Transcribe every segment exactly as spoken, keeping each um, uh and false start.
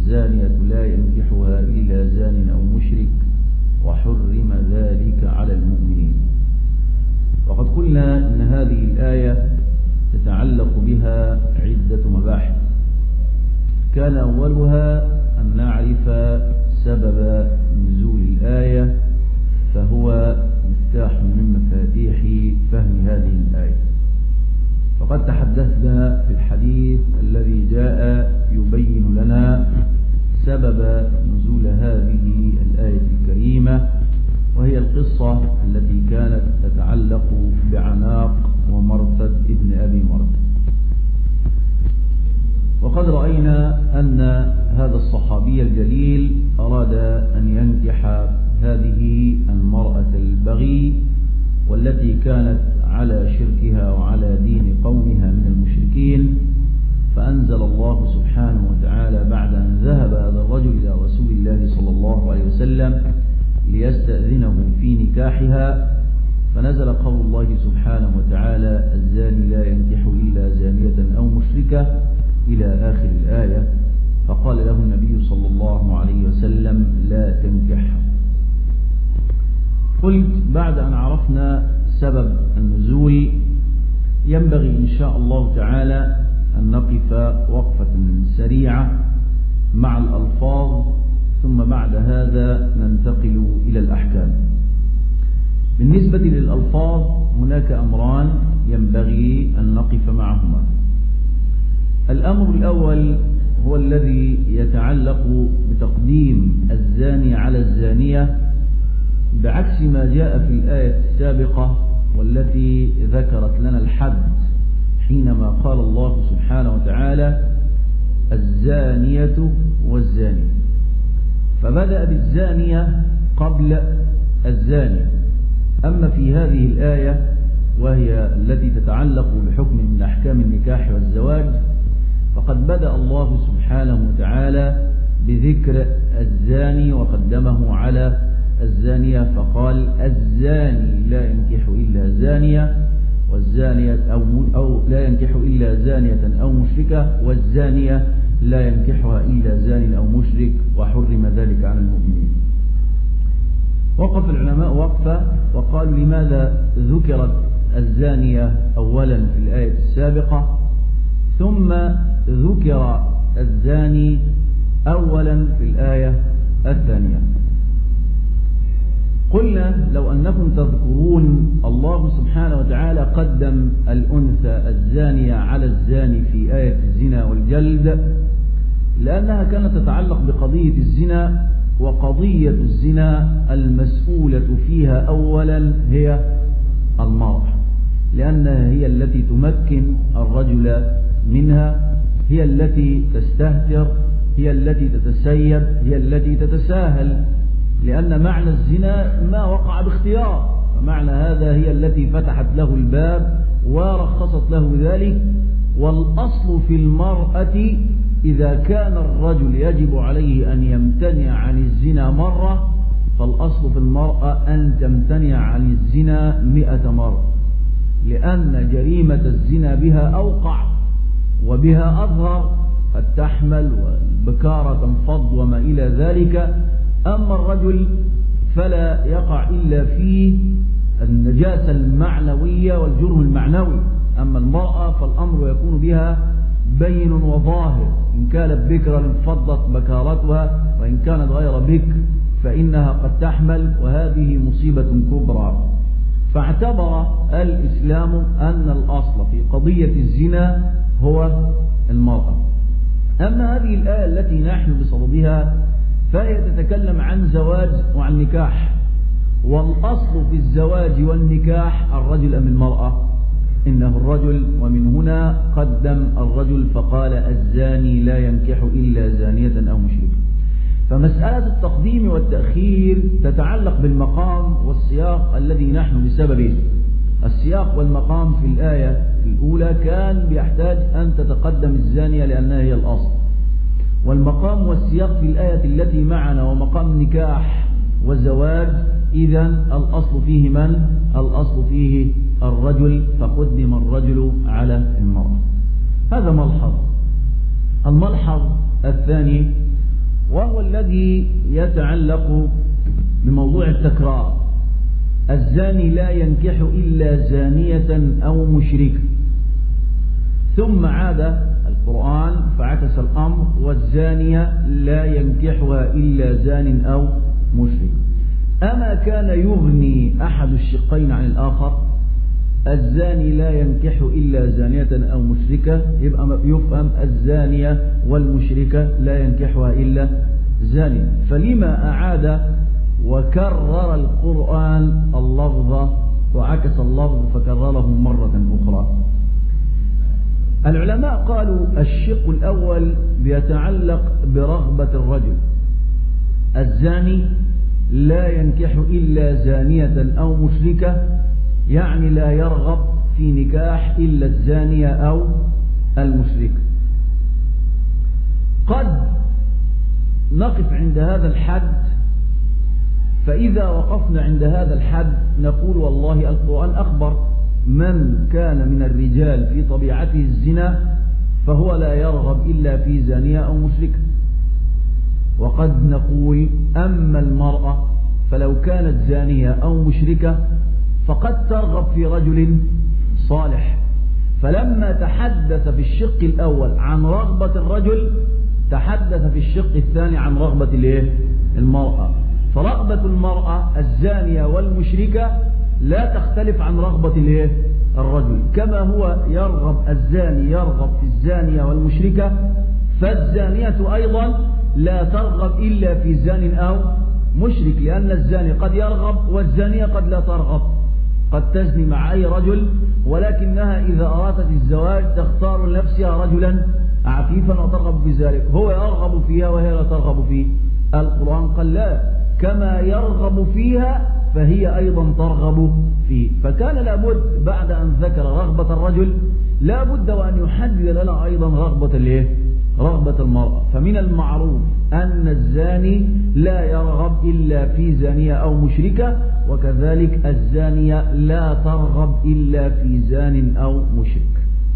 والزانية لا ينكحها إلا زان أو مشرك وحرم ذلك على المؤمنين. وقد قلنا إن هذه الآية تتعلق بها عدة مباحث، كان أولها أن نعرف سبب نزول الآية، فهو مفتاح من مفاتيح فهم هذه الآية. فقد تحدثنا في الحديث الذي جاء يبين لنا سبب نزول هذه الآية الكريمة، وهي القصة التي كانت تتعلق بعناق ومرثد ابن أبي مرثد. وقد رأينا أن هذا الصحابي الجليل أراد أن ينكح هذه المرأة البغي، والتي كانت على شركها وعلى دين قومها من المشركين، فأنزل الله سبحانه وتعالى بعد أن ذهب هذا الرجل إلى رسول الله صلى الله عليه وسلم ليستأذنه في نكاحها، فنزل قول الله سبحانه وتعالى: الزاني لا ينكح إلا زانية أو مشركة، إلى آخر الآية. فقال له النبي صلى الله عليه وسلم: لا تنكح. قلت بعد أن عرفنا سبب النزول ينبغي إن شاء الله تعالى أن نقف وقفة سريعة مع الألفاظ، ثم بعد هذا ننتقل إلى الأحكام. بالنسبة للألفاظ هناك أمران ينبغي أن نقف معهما. الأمر الأول هو الذي يتعلق بتقديم الزاني على الزانية، بعكس ما جاء في الآية السابقة والتي ذكرت لنا الحد حينما قال الله سبحانه وتعالى: الزانية والزاني، فبدأ بالزانية قبل الزاني. أما في هذه الآية وهي التي تتعلق بحكم من أحكام النكاح والزواج، فقد بدأ الله سبحانه وتعالى بذكر الزاني وقدمه على الزانية، فقال: الزاني لا ينكح إلا زانية، والزانية أو, أو لا ينكح إلا زانية أو مشركة، والزانية لا ينكحها إلا زان أو مشرك، وحرم ذلك على المؤمنين. وقف العلماء وقفة وقالوا: لماذا ذكرت الزانية أولا في الآية السابقة ثم ذكر الزاني أولا في الآية الثانية؟ قلنا لو أنكم تذكرون الله سبحانه وتعالى قدم الأنثى الزانية على الزاني في آية الزنا والجلد، لأنها كانت تتعلق بقضية الزنا، وقضية الزنا المسؤولة فيها أولا هي المرأة، لأنها هي التي تمكن الرجل منها، هي التي تستهتر، هي التي تتسيب، هي التي تتساهل، لأن معنى الزنا ما وقع باختيار، فمعنى هذا هي التي فتحت له الباب ورخصت له ذلك. والأصل في المرأة إذا كان الرجل يجب عليه أن يمتنع عن الزنا مرة، فالأصل في المرأة أن تمتنع عن الزنا مئة مرة، لأن جريمة الزنا بها أوقع وبها أظهر، قد تحمل والبكارة تنفض وما إلى ذلك. أما الرجل فلا يقع إلا في النجاسة المعنوية والجرم المعنوي، أما المرأة فالأمر يكون بها بين وظاهر، إن كانت بكرا انفضت بكارتها، وإن كانت غير بكر فإنها قد تحمل، وهذه مصيبة كبرى. فاعتبر الإسلام أن الأصل في قضية الزنا هو المرأة. أما هذه الآية التي نحن بصددها فهي تتكلم عن زواج وعن نكاح، والأصل في الزواج والنكاح الرجل أم المرأة؟ إنه الرجل، ومن هنا قدم الرجل فقال: الزاني لا ينكح إلا زانية أو مشركة. فمسألة التقديم والتأخير تتعلق بالمقام والسياق الذي نحن بسببه. السياق والمقام في الآية الأولى كان بيحتاج أن تتقدم الزانية لأنها هي الأصل، والمقام والسياق في الآية التي معنا ومقام نكاح وزواج، إذن الأصل فيه من؟ الأصل فيه الرجل، فقدم الرجل على المرأة. هذا ملحظ. الملحظ الثاني وهو الذي يتعلق بموضوع التكرار. الزاني لا ينكح إلا زانية أو مشركة، ثم عاد القرآن فعكس الأمر: والزانية لا ينكحها إلا زان أو مشرك. أما كان يغني أحد الشقين عن الآخر؟ الزاني لا ينكح إلا زانية أو مشركة، يبقى يفهم الزانية والمشركة لا ينكحها إلا زانية. فلما أعاد وكرر القرآن اللفظ وعكس اللفظ فكرره مرة أخرى؟ العلماء قالوا الشق الأول بيتعلق برغبة الرجل. الزاني لا ينكح إلا زانية أو مشركة، يعني لا يرغب في نكاح إلا الزانية أو المشركة. قد نقف عند هذا الحد، فإذا وقفنا عند هذا الحد نقول والله القرآن أخبر من كان من الرجال في طبيعته الزنا فهو لا يرغب إلا في زانية أو مشركة. وقد نقول أما المرأة فلو كانت زانية أو مشركة فقد ترغب في رجل صالح. فلما تحدث في الشق الأول عن رغبة الرجل تحدث في الشق الثاني عن رغبة المرأة. فرغبة المرأة الزانية والمشركة لا تختلف عن رغبة الرجل، كما هو يرغب الزاني يرغب في الزانية والمشركة، فالزانية أيضا لا ترغب إلا في زان أو مشرك، لأن الزاني قد يرغب والزانية قد لا ترغب، قد تزني مع أي رجل ولكنها إذا أرادت الزواج تختار لنفسها رجلا عفيفا وترغب بذلك، هو يرغب فيها وهي لا ترغب فيه. القرآن قال لا، كما يرغب فيها فهي أيضا ترغب فيه. فكان لابد بعد أن ذكر رغبة الرجل لابد وأن يحدد لنا أيضا رغبة الايه؟ رغبة المرأة. فمن المعروف أن الزاني لا يرغب إلا في زانية أو مشركة، وكذلك الزانية لا ترغب إلا في زان أو مشرك.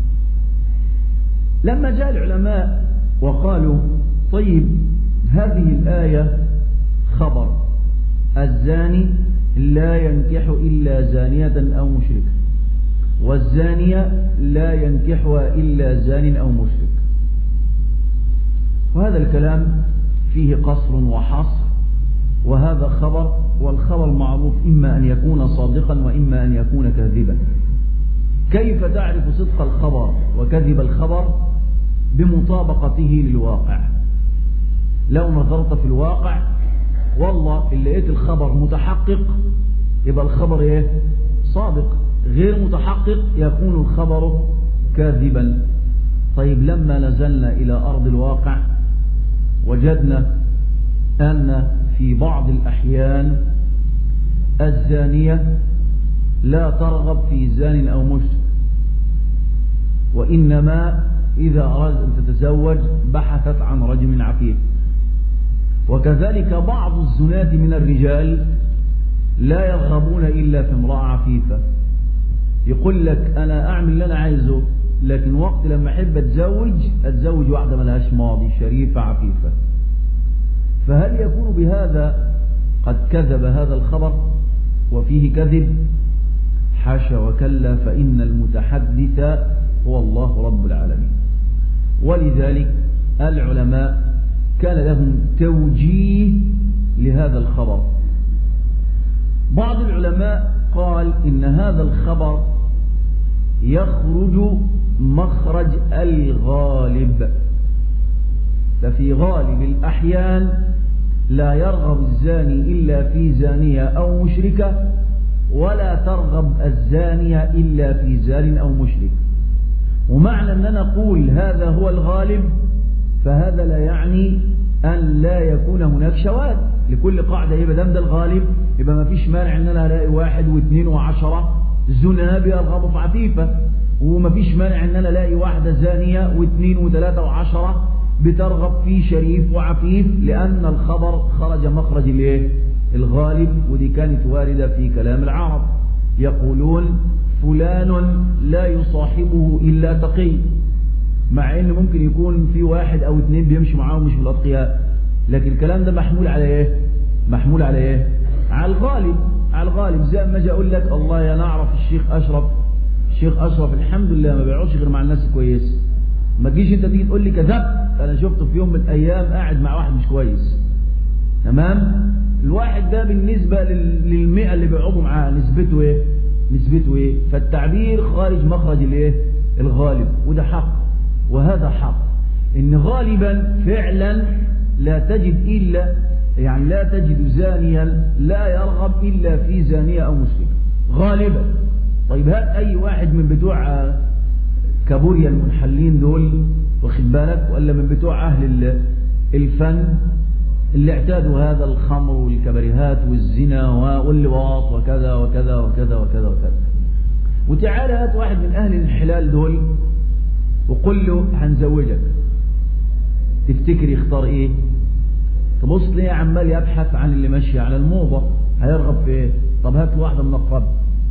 لما جاء العلماء وقالوا طيب هذه الآية خبر الزاني لا ينكح إلا زانية أو مشركة، والزانية لا ينكحها إلا زان أو مشرك، وهذا الكلام فيه قصر وحصر، وهذا خبر، والخبر معروف إما أن يكون صادقا وإما أن يكون كاذبا. كيف تعرف صدق الخبر وكذب الخبر؟ بمطابقته للواقع. لو نظرت في الواقع والله اللي لقيت الخبر متحقق يبقى الخبر ايه؟ صادق، غير متحقق يكون الخبر كاذبا. طيب لما نزلنا إلى أرض الواقع وجدنا أن في بعض الأحيان الزانية لا ترغب في زان أو مشرك، وإنما إذا أرادت أن تتزوج بحثت عن رجل عفيف. وكذلك بعض الزناة من الرجال لا يرغبون إلا في امرأة عفيفة، يقول لك أنا أعمل اللي أنا عايزه، لكن وقت لما أحب أتزوج أتزوج واحدة ملهاش ماضي، شريفة عفيفة. فهل يكون بهذا قد كذب هذا الخبر وفيه كذب؟ حاشا وكلا، فإن المتحدث هو الله رب العالمين. ولذلك العلماء كان لهم توجيه لهذا الخبر. بعض العلماء قال إن هذا الخبر يخرج مخرج الغالب، ففي غالب الأحيان لا يرغب الزاني إلا في زانية أو مشركة، ولا ترغب الزانية إلا في زان أو مشرك. ومعنى أن نقول هذا هو الغالب فهذا لا يعني أن لا يكون هناك شواذ لكل قاعدة. يبقى دام ده الغالب يبقى ما فيش مانع أن أنا ألاقي واحد واثنين وعشرة زنا بيرغبوا في عفيفة، وما فيش مانع أن أنا ألاقي واحدة زانية واثنين وثلاثة وعشرة بترغب في شريف وعفيف، لأن الخبر خرج مخرج الايه؟ الغالب. ودي كانت واردة في كلام العرب، يقولون فلان لا يصاحبه إلا تقي، مع ان ممكن يكون في واحد او اثنين بيمشي معاهم مش من الاتقياء، لكن الكلام ده محمول على ايه؟ محمول على ايه؟ على الغالب، على الغالب. زي ما اجي اقول لك الله يا نعرف الشيخ اشرف، الشيخ اشرف الحمد لله ما بيقعدش غير مع الناس كويس. ما تجيش انت تيجي تقول لي كذبت، انا شفته في يوم من الايام قاعد مع واحد مش كويس. تمام؟ الواحد ده بالنسبه للمئة اللي بيقعدوا معاه نسبته ايه؟ نسبته ايه؟ فالتعبير خارج مخرج الايه؟ الغالب، وده حق وهذا حق. ان غالبا فعلا لا تجد الا يعني لا تجد زانيا لا يرغب الا في زانيه او مشركه غالبا. طيب هات اي واحد من بتوع كابوريا المنحلين دول واخد بالك، ولا من بتوع اهل الفن اللي اعتادوا هذا الخمر والكبريهات والزنا واللواط وكذا وكذا وكذا وكذا وكذا، وتعالى هات واحد من اهل الانحلال دول وقل له هنزوجك، تفتكر يختار ايه؟ تبص ليه عمال يبحث عن اللي ماشي على الموضة، هيرغب في ايه؟ طب هات له واحدة من القبل،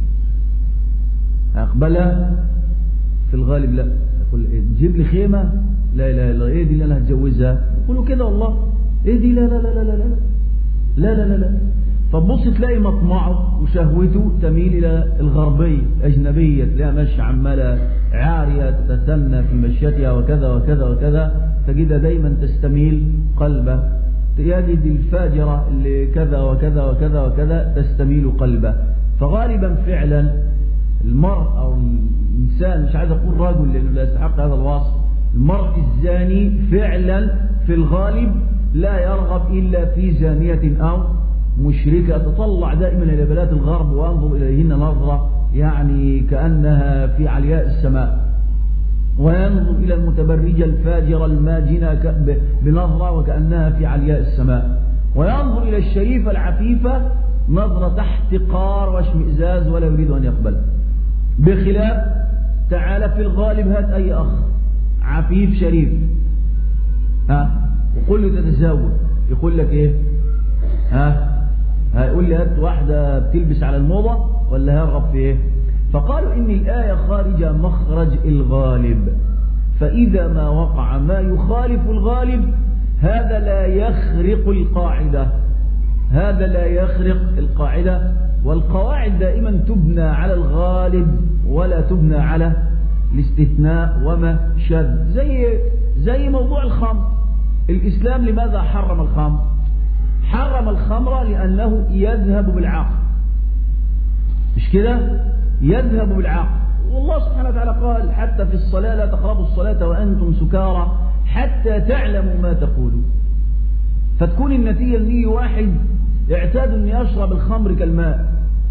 هيقبلها؟ في الغالب لا. يقول إيه؟ تجيب لي خيمة؟ لا لا لا، ايه دي اللي انا هتجوزها؟ يقولوا كده والله، ايه دي؟ لا لا لا لا لا لا لا لا لا لا. فبص تلاقي مطمعه وشهوته تميل الى الغربية اجنبية، تلاقيها ماشية عمالة عارية تتسنى في مشيتها وكذا وكذا وكذا، تجدها دايما تستميل قلبه. يجد الفاجرة اللي كذا وكذا وكذا وكذا تستميل قلبه. فغالبا فعلا المرء او الانسان، مش عايز اقول رجل لانه لا يستحق هذا الوصف، المرء الزاني فعلا في الغالب لا يرغب الا في زانية او مشركة. تطلع دائما الى بلاد الغرب وانظر اليهن نظرة يعني كأنها في علياء السماء، وينظر إلى المتبرجة الفاجرة الماجنة بنظرة وكأنها في علياء السماء، وينظر إلى الشريفة العفيفة نظرة احتقار واشمئزاز ولا يريد أن يقبل. بخلاف تعالى في الغالب هات أي أخ عفيف شريف ها وقل له تتزوج، يقول لك إيه؟ ها هيقول لي هات واحدة بتلبس على الموضة ولا هيرغب في إيه؟ فقالوا إن الآية خارجة مخرج الغالب، فإذا ما وقع ما يخالف الغالب هذا لا يخرق القاعدة، هذا لا يخرق القاعدة. والقواعد دائما تبنى على الغالب ولا تبنى على الاستثناء وما شذ. زي زي موضوع الخمر، الإسلام لماذا حرم الخمر؟ حرم الخمر لأنه يذهب بالعقل، مش كده؟ يذهب بالعقل. والله سبحانه وتعالى قال حتى في الصلاة لا تقربوا الصلاة وأنتم سكارى حتى تعلموا ما تقولون. فتكون النتيجة ان يجي واحد اعتاد ان يشرب الخمر كالماء،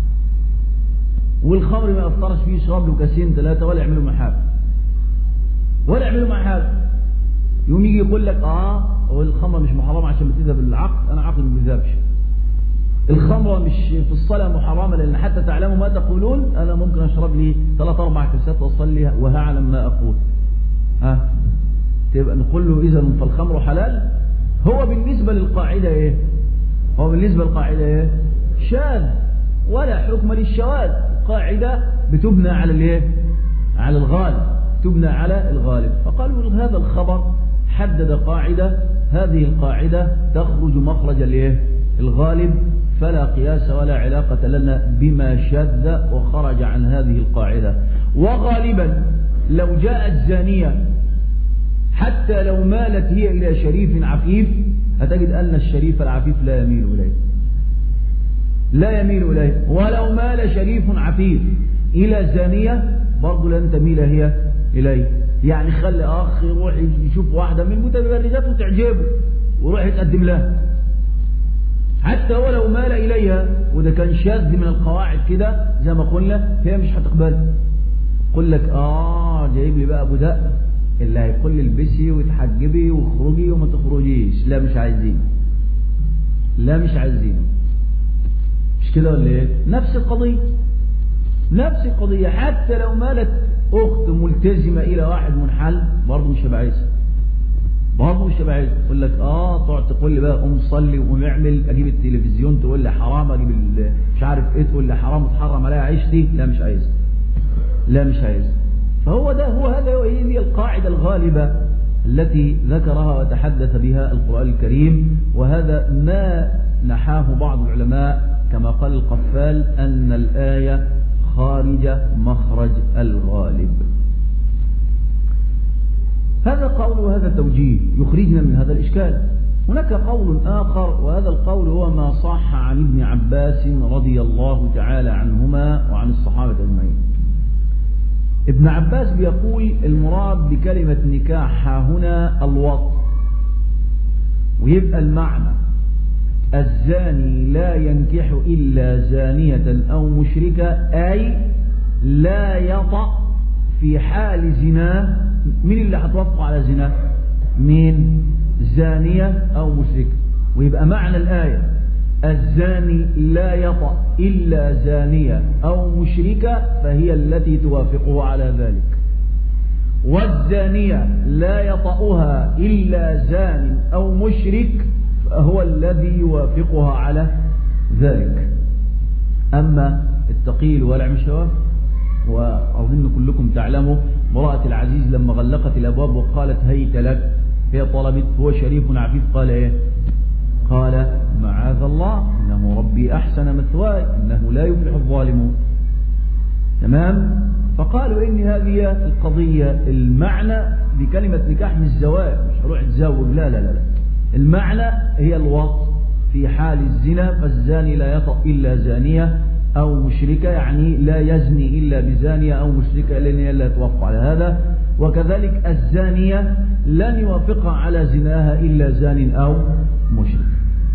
والخمر ما يفطرش فيه، يشرب له كاسين ثلاثة ولا يعملوا معاه حاجة ولا يعملوا معاه حاجة. يوم يجي يقول لك اه هو الخمر مش محرمة عشان بتذهب بالعقل، انا عقلي ما بيذهبش. الخمرة مش في الصلاة محرمة لأن حتى تعلموا ما تقولون، أنا ممكن أشرب لي ثلاث أربع كاسات وأصلي وهعلم ما أقول. ها تبقى نقول له إذا فالخمر حلال. هو بالنسبة للقاعدة إيه؟ هو بالنسبة للقاعدة إيه؟ شاذ، ولا حكم للشواذ. قاعدة بتبنى على الإيه؟ على الغالب، تبنى على الغالب. فقالوا هذا الخبر حدد قاعدة، هذه القاعدة تخرج مخرج الإيه؟ الغالب، فلا قياس ولا علاقة لنا بما شذ وخرج عن هذه القاعدة. وغالبا لو جاءت زانية حتى لو مالت هي إلى شريف عفيف هتجد أن الشريف العفيف لا يميل إليه، لا يميل إليه. ولو مال شريف عفيف إلى زانية برضو لن تميل هي إليه. يعني خلي أخ يروح يشوف واحدة من متبرجات وتعجبه ويروح يتقدم لها، حتى ولو مال إليها وده كان شاذ من القواعد كده زي ما قلنا، هي مش هتقبل. قل لك آه جايب لي بقى أبو دق اللي هيقول لي البسي وتحجبي واخرجي وما تخرجيش، لا مش عايزين، لا مش عايزين. مش كده ولا ايه؟ نفس القضية، نفس القضية. حتى لو مالت أخت ملتزمة إلى واحد منحل برضه مش هبقى عايزها، برضه مش هبقى عايزها. تقول لك اه تقعد تقول لي بقى قوم صلي وقوم اعمل، اجيب التلفزيون تقول لي حرام، اجيب مش عارف ايه تقول لي حرام وتحرم عليها عيشتي، لا مش عايزها، لا مش عايزها. فهو ده هو هذا هي القاعدة الغالبة التي ذكرها وتحدث بها القرآن الكريم. وهذا ما نحاه بعض العلماء كما قال القفال أن الآية خارج مخرج الغالب. هذا قول وهذا توجيه يخرجنا من هذا الإشكال. هناك قول آخر، وهذا القول هو ما صح عن ابن عباس رضي الله تعالى عنهما وعن الصحابة أجمعين. ابن عباس بيقول المراد بكلمة نكاح هنا الوطء، ويبقى المعنى الزاني لا ينكح إلا زانية أو مشركة، أي لا يطأ في حال زناه. من اللي هتوافق على زناه؟ من زانية أو مشركة. ويبقى معنى الآية الزاني لا يطأ إلا زانية أو مشركة، فهي التي توافقه على ذلك. والزانية لا يطأها إلا زان أو مشرك، فهو الذي يوافقها على ذلك. أما التقي الورع مش هو. وأظن كلكم تعلموا امرأة العزيز لما غلقت الأبواب وقالت هيت لك، هي طلبت، هو شريف عفيف، قال إيه؟ قال معاذ الله إنه ربي أحسن مثواي إنه لا يفلح الظالمون. تمام؟ فقالوا إن هذه القضية المعنى بكلمة نكاح من الزواج، مش هروح اتزوج، لا لا لا، المعنى هي الوطء في حال الزنا، فالزاني لا يطأ إلا زانية أو مشركة، يعني لا يزني إلا بزانية أو مشركة، لأن هي لا توافق على هذا. وكذلك الزانية لن يوافقها على زناها إلا زان أو مشرك.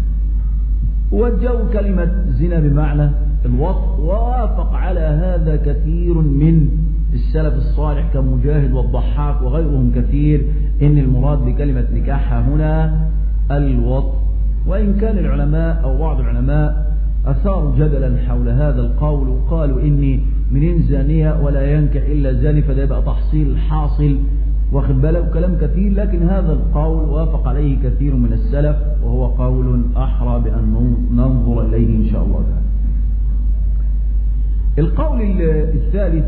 وجوا كلمة زنا بمعنى الوطء، ووافق على هذا كثير من السلف الصالح كمجاهد والضحاك وغيرهم كثير، إن المراد بكلمة نكاح هنا الوطء. وإن كان العلماء أو بعض العلماء أثاروا جدلا حول هذا القول، وقالوا إني منين زانية ولا ينكح إلا زاني، فده يبقى تحصيل حاصل، واخد بالك، كلام كثير. لكن هذا القول وافق عليه كثير من السلف، وهو قول أحرى بأن ننظر إليه إن شاء الله تعالى. القول الثالث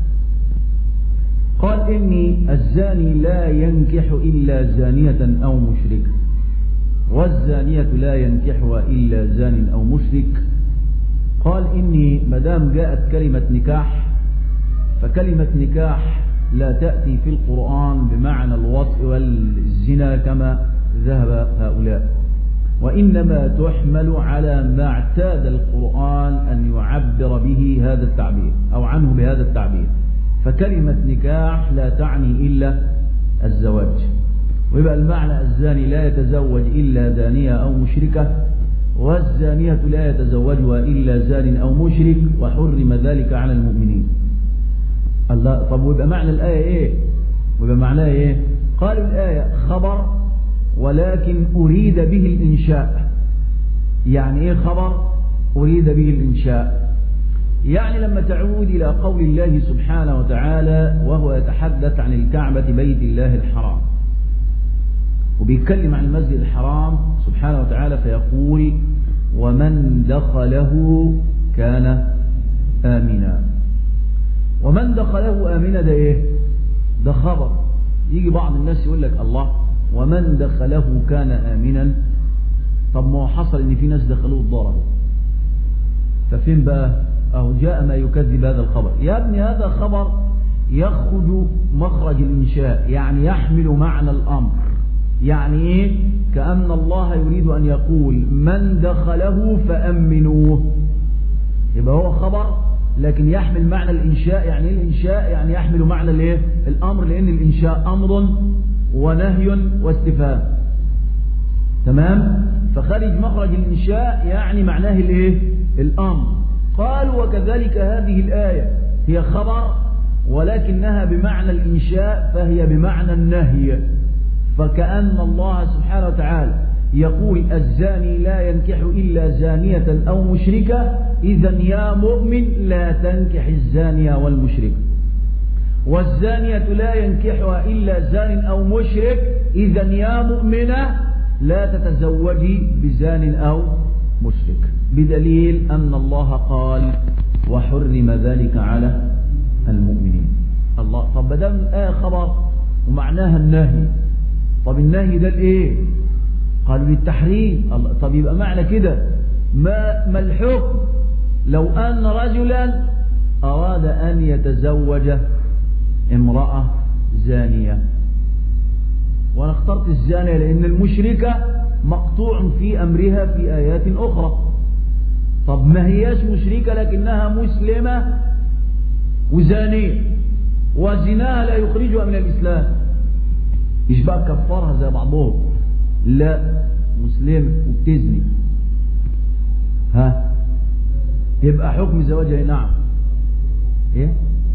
قال إني الزاني لا ينكح إلا زانية أو مشركة، والزانية لا ينكحها إلا زان أو مشرك. قال إني مدام جاءت كلمة نكاح، فكلمة نكاح لا تأتي في القرآن بمعنى الوطء والزنا كما ذهب هؤلاء، وإنما تحمل على ما اعتاد القرآن أن يعبر به هذا التعبير أو عنه بهذا التعبير. فكلمة نكاح لا تعني إلا الزواج، ويبقى المعنى الزاني لا يتزوج إلا زانية أو مشركة، والزانية لا يتزوجها إلا زان أو مشرك، وحرم ذلك على المؤمنين. الله. طب ويبقى معنى الآية إيه؟ ويبقى معناها إيه؟ قالوا الآية خبر ولكن أريد به الإنشاء. يعني إيه خبر أريد به الإنشاء؟ يعني لما تعود إلى قول الله سبحانه وتعالى وهو يتحدث عن الكعبة بيت الله الحرام، وبيتكلم عن المسجد الحرام سبحانه وتعالى، فيقول ومن دخله كان آمنا. ومن دخله آمنا ده إيه؟ ده خبر. يجي بعض الناس يقول لك الله، ومن دخله كان آمنا، طب ما هو حصل إن في ناس دخلوه الضرر، ففين بقى؟ أو جاء ما يكذب هذا الخبر. يا ابني هذا خبر يخرج مخرج الإنشاء، يعني يحمل معنى الأمر. يعني إيه؟ كأن الله يريد أن يقول من دخله فأمنوه، يبقى هو خبر لكن يحمل معنى الإنشاء. يعني الإنشاء يعني يحمل معنى الإيه؟ الأمر، لأن الإنشاء أمر ونهي واستفهام. تمام؟ فخارج مخرج الإنشاء يعني معناه الإيه؟ الأمر. قالوا وكذلك هذه الآية هي خبر ولكنها بمعنى الإنشاء، فهي بمعنى النهي. فكأن الله سبحانه وتعالى يقول الزاني لا ينكح إلا زانية أو مشركة، إذا يا مؤمن لا تنكح الزانية والمشركة. والزانية لا ينكحها إلا زان أو مشرك، إذا يا مؤمنة لا تتزوجي بزان أو مشرك، بدليل أن الله قال وحرم ذلك على المؤمنين. الله. طب بدل آية خبر ومعناها النهي، طب النهي ده الايه؟ قالوا للتحريم. طب يبقى معنى كده ما, ما الحكم لو أن رجلا أراد أن يتزوج امرأة زانية؟ وأنا اخترت الزانية لأن المشركة مقطوع في أمرها في آيات أخرى. طب ما هياش مشركة لكنها مسلمة وزانية وزناها لا يخرجها من الإسلام، إيش بقى كفرها زي بعضهم؟ لا، مسلمة وبتزني، ها يبقى حكم زواجها نعم ايه؟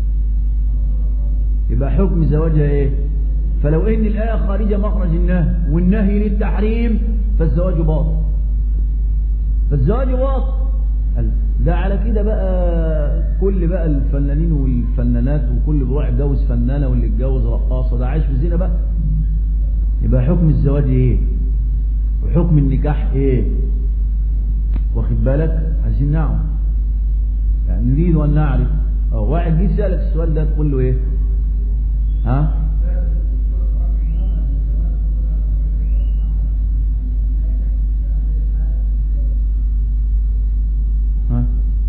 يبقى حكم زواجها ايه؟ فلو ان الآية خارجة مخرج النهي والنهي للتحريم فالزواج باطل، فالزواج باطل. ده على كده بقى كل بقى الفنانين والفنانات وكل بيروح يتجوز فنانة واللي يتجوز رقاصة ده عايش في الزنا بقى. يبقى حكم الزواج ايه وحكم النكاح ايه؟ واخد بالك؟ عايزين نعرف، يعني نريد ان نعرف. اه واحد جه سألك السؤال ده تقول له ايه؟ ها؟ ها؟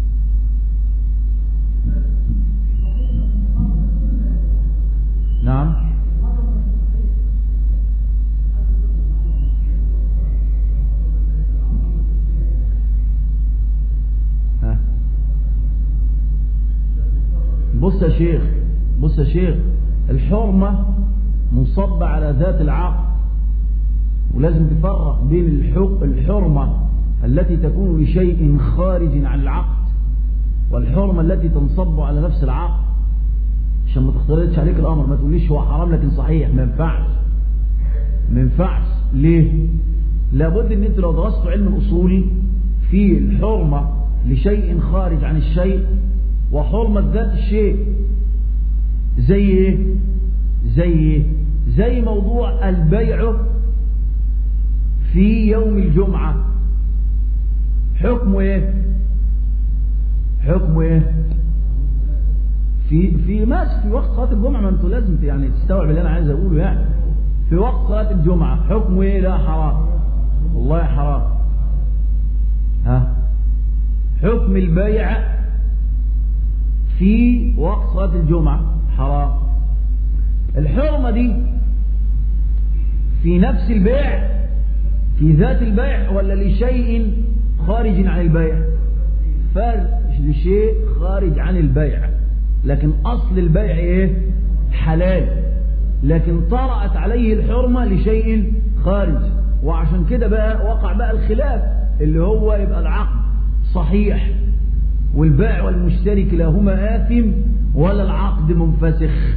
نعم. ها؟ بص يا شيخ، بص يا شيخ، الحرمة منصبة على ذات العقد، ولازم تفرق بين الحرمة التي تكون لشيء خارج عن العقد والحرمة التي تنصب على نفس العقد، عشان ما تختلطش عليك الأمر. ما تقوليش هو حرام لكن صحيح، ما ينفعش، ما ينفعش. ليه؟ لابد ان انت لو درستوا علم الأصول في الحرمة لشيء خارج عن الشيء وحرمة ذات الشيء. زي ايه؟ زي ايه؟ زي موضوع البيع في يوم الجمعة، حكمه ايه؟ حكمه ايه؟ في في ماشي في وقت صلاة الجمعة، ما انتوا لازم يعني تستوعب اللي انا عايز اقوله. يعني في وقت صلاة الجمعة حكمه ايه؟ لا حرام، والله حرام. ها؟ حكم البيع في وقت صلاة الجمعة حرام. الحرمة دي في نفس البيع، في ذات البيع، ولا لشيء خارج عن البيع؟ فرق، لشيء خارج عن البيع، لكن أصل البيع إيه؟ حلال، لكن طرأت عليه الحرمة لشيء خارج. وعشان كده بقى وقع بقى الخلاف اللي هو يبقى العقد صحيح والبائع والمشتري كلاهما آثم ولا العقد منفسخ.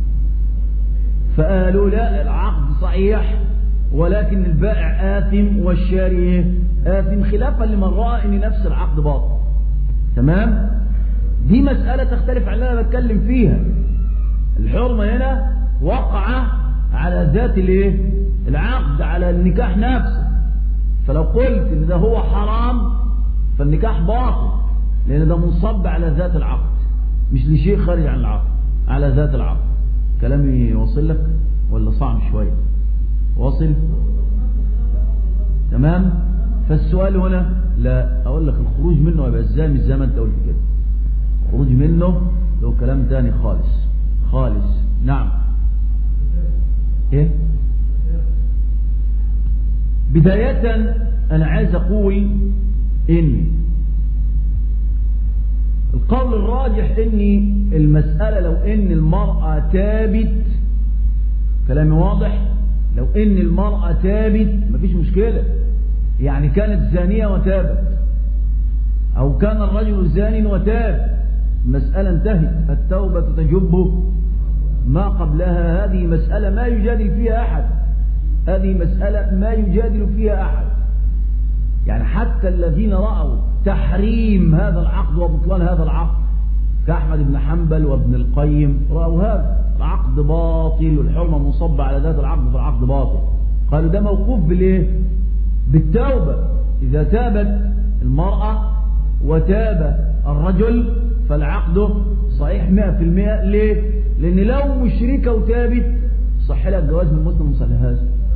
فقالوا لا، العقد صحيح ولكن البائع آثم والشاري آثم، خلافا لمن رأى ان نفس العقد باطل. تمام؟ دي مسألة تختلف عن اللي انا بتكلم فيها. الحرمة هنا وقع على ذات الايه؟ العقد، على النكاح نفسه. فلو قلت ان ده هو حرام فالنكاح باطل، لان ده منصب على ذات العقد مش لشيء خارج عن العقد، على ذات العقد. كلامي واصل لك ولا صعب شوية؟ واصل؟ تمام؟ فالسؤال هنا لا اقول لك الخروج منه يبقى ازاي؟ مش زي ما انت قلت كده. الخروج منه له كلام تاني خالص خالص. نعم. ايه؟ بداية انا عايز اقول ان القول الراجح ان المسألة لو ان المرأة تابت، كلامي واضح، لو ان المرأة تابت مفيش مشكلة، يعني كانت زانية وتابت او كان الرجل زان وتاب، المسألة انتهت، التوبة تجب ما قبلها. هذه مسألة ما يجادل فيها احد، هذه مسألة ما يجادل فيها احد. يعني حتى الذين رأوا تحريم هذا العقد وبطلان هذا العقد كأحمد بن حنبل وابن القيم رأوا هذا العقد باطل والحرمة منصبة على ذات العقد فالعقد باطل. قالوا ده موقوف بالايه؟ بالتوبة. إذا تابت المرأة وتاب الرجل فالعقد صحيح مئة في المئة. ليه؟ لأن لو مشركة وتابت صح لها الجواز من مسلم مصلهاش،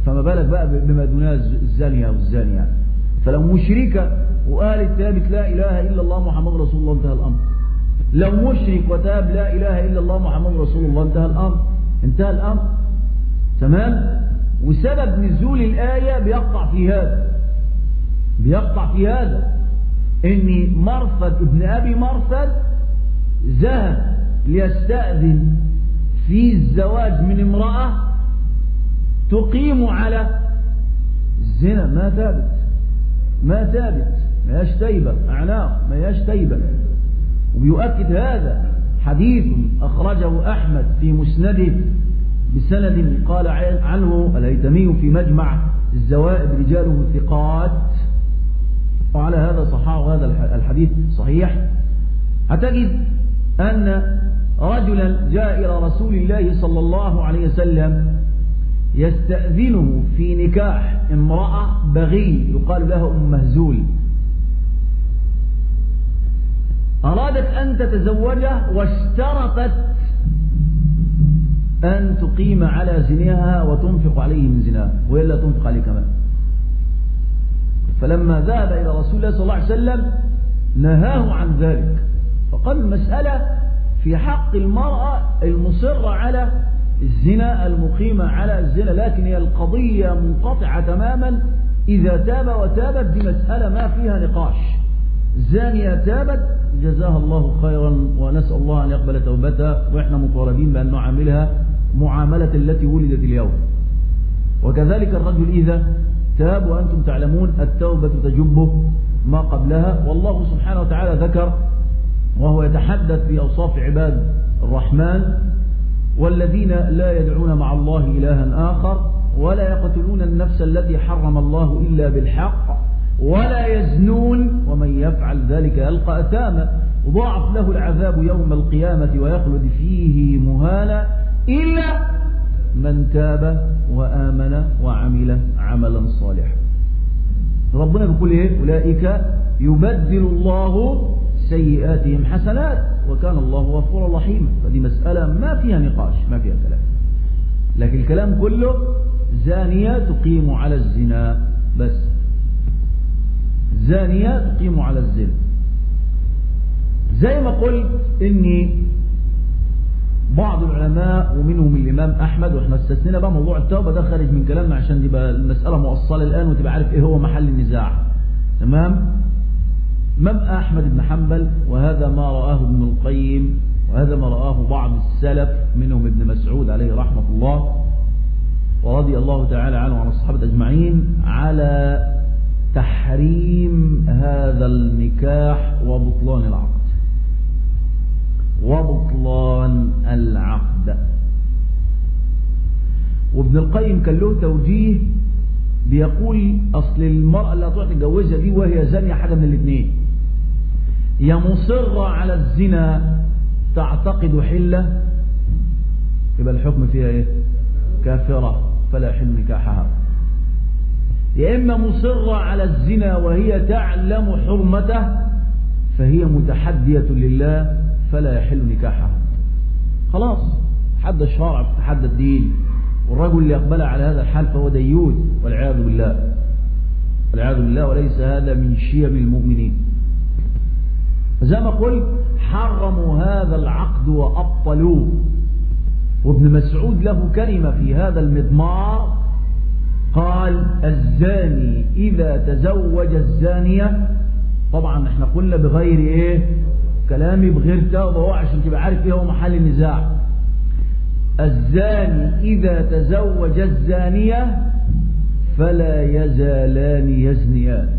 فما بالك بقى بما دونها الزانية والزانية. فلو مشركة وقالت ثابت لا إله إلا الله محمد رسول الله انتهى الأمر. لو مشرك وتاب لا إله إلا الله محمد رسول الله انتهى الأمر. انتهى الأمر تمام. وسبب نزول الآية بيقطع في هذا بيقطع في هذا إن مرثد ابن أبي مرثد ذهب ليستأذن في الزواج من امرأة تقيم على الزنا. ما ثابت ما ثابت ما هياش تايبة أعناق ما هياش تايبة. ويؤكد هذا حديث أخرجه أحمد في مسنده بسند قال عنه الهيثمي في مجمع الزوائد رجاله ثقات، وعلى هذا صححه هذا الحديث صحيح. هتجد أن رجلا جاء إلى رسول الله صلى الله عليه وسلم يستأذنه في نكاح امرأة بغي يقال لها أم مهزول. أرادت أن تتزوجه واشترطت أن تقيم على زناها وتنفق عليه من زناها وإلا تنفق عليه كمان. فلما ذهب إلى رسول الله صلى الله عليه وسلم نهاه عن ذلك، فقال المسألة في حق المرأة المصرة على الزنا المقيمة على الزنا، لكن هي القضية منقطعة تماما. إذا تاب وتابت دي مسألة ما فيها نقاش. زانية تابت جزاها الله خيرا ونسأل الله أن يقبل توبتها، وإحنا مطالبين بأن نعاملها معاملة التي ولدت اليوم. وكذلك الرجل إذا تاب وأنتم تعلمون التوبة تجب ما قبلها. والله سبحانه وتعالى ذكر وهو يتحدث في أوصاف عباد الرحمن: والذين لا يدعون مع الله إلها آخر ولا يقتلون النفس التي حرم الله إلا بالحق ولا يزنون ومن يفعل ذلك يلقى أثاما ضاعف له العذاب يوم القيامة ويخلد فيه مهانا إلا من تاب وآمن وعمل عملا صالحا. ربنا بيقول ايه؟ أولئك يبدل الله سيئاتهم حسنات وكان الله غفورا رحيما. فدي مسألة ما فيها نقاش ما فيها كلام. لكن الكلام كله زانية تقيم على الزنا بس، زانية تقيم على الزنا. زي ما قلت اني بعض العلماء ومنهم الامام احمد، واحنا استثنينا بقى موضوع التوبة ده خارج من كلامنا عشان تبقى المسألة مؤصلة الان وتبقى عارف ايه هو محل النزاع. تمام. امام احمد بن حنبل وهذا ما رآه ابن القيم وهذا ما رآه بعض السلف منهم ابن مسعود عليه رحمة الله ورضي الله تعالى عنه وعن الصحابة اجمعين على تحريم هذا النكاح وبطلان العقد وبطلان العقد. وابن القيم كان له توجيه بيقول أصل المرأة اللي هتروح تتجوزها دي وهي زانية حاجة من الاثنين: يا مصرة على الزنا تعتقد حلة يبقى الحكم فيها ايه؟ كافرة فلا يحل نكاحها، يا إما مصرة على الزنا وهي تعلم حرمته فهي متحدية لله فلا يحل نكاحها. خلاص حد الشرع حد الدين، والرجل اللي يقبلها على هذا الحال فهو ديوث والعياذ بالله والعياذ بالله، وليس هذا من شيم المؤمنين. فزي ما قلت حرموا هذا العقد وأبطلوه. وابن مسعود له كلمة في هذا المضمار قال: الزاني إذا تزوج الزانية، طبعا احنا قلنا بغير ايه كلامي بغير توبة عشان تبقى عارف ايه هو محل النزاع. الزاني إذا تزوج الزانية فلا يزالان يزنيان.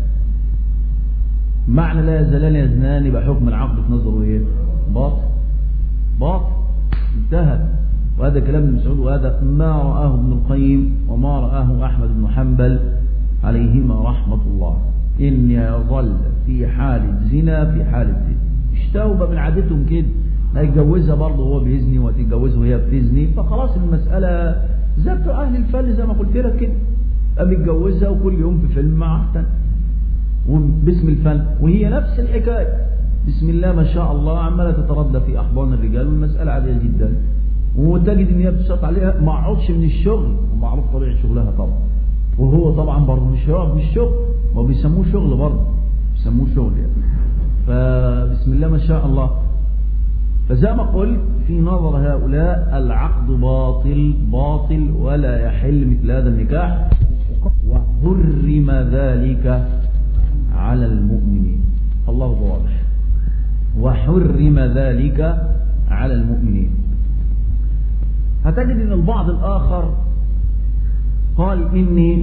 معنى لا يزالان يزنيان يبقى حكم العقد في نظره ايه؟ باطل باطل انتهى. وهذا كلام ابن مسعود وهذا ما رآه ابن القيم وما رآه أحمد بن حنبل عليهما رحمة الله. إن يظل في حالة زنا في حالة زنا، مش توبة من عادتهم كده، هيتجوزها برضه هو بيزني وتتجوزه وهي بتزني، فخلاص المسألة زي بتوع أهل الفن زي ما قلت لك كده، بيتجوزها وكل يوم في فيلم مع أحسن وباسم الفن، وهي نفس الحكاية بسم الله ما شاء الله عمالة تتردى في أحضان الرجال، والمسألة عادية جدا. وتجد ان هي بتشط عليها ما اقعدش من الشغل ومعروف طبيعه شغلها طبعا، وهو طبعا برضه مش هيقعد من الشغل، ما بيسموه شغل برضه، بيسموه شغل يعني. فبسم الله ما شاء الله. فزي ما قلت في نظر هؤلاء العقد باطل باطل ولا يحل مثل هذا النكاح، وحرم ذلك على المؤمنين. الله واضح. وحرم ذلك على المؤمنين. هتجد ان البعض الاخر قال ان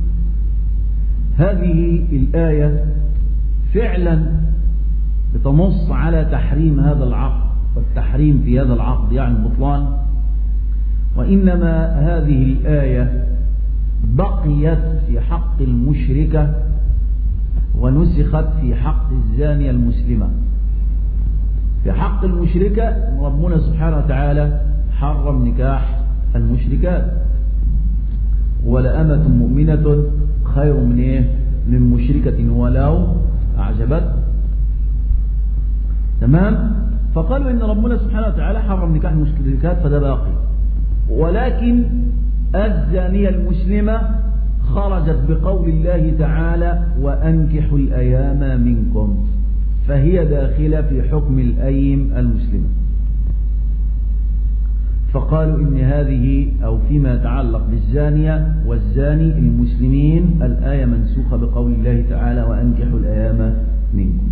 هذه الآية فعلا بتنص على تحريم هذا العقد، والتحريم في هذا العقد يعني البطلان، وإنما هذه الآية بقيت في حق المشركة ونسخت في حق الزانية المسلمة. في حق المشركة ربنا سبحانه وتعالى حرم نكاح المشركات، ولأمة مؤمنة خير من ايه؟ من مشركة ولو أعجبت. تمام؟ فقالوا إن ربنا سبحانه وتعالى حرم نكاح المشركات فده باقي، ولكن الزانية المسلمة خرجت بقول الله تعالى وأنكحوا الأيام منكم، فهي داخلة في حكم الأيم المسلمة. فقالوا إن هذه أو فيما يتعلق بالزانية والزاني المسلمين الآية منسوخة بقول الله تعالى وأنكحوا الأيام منكم.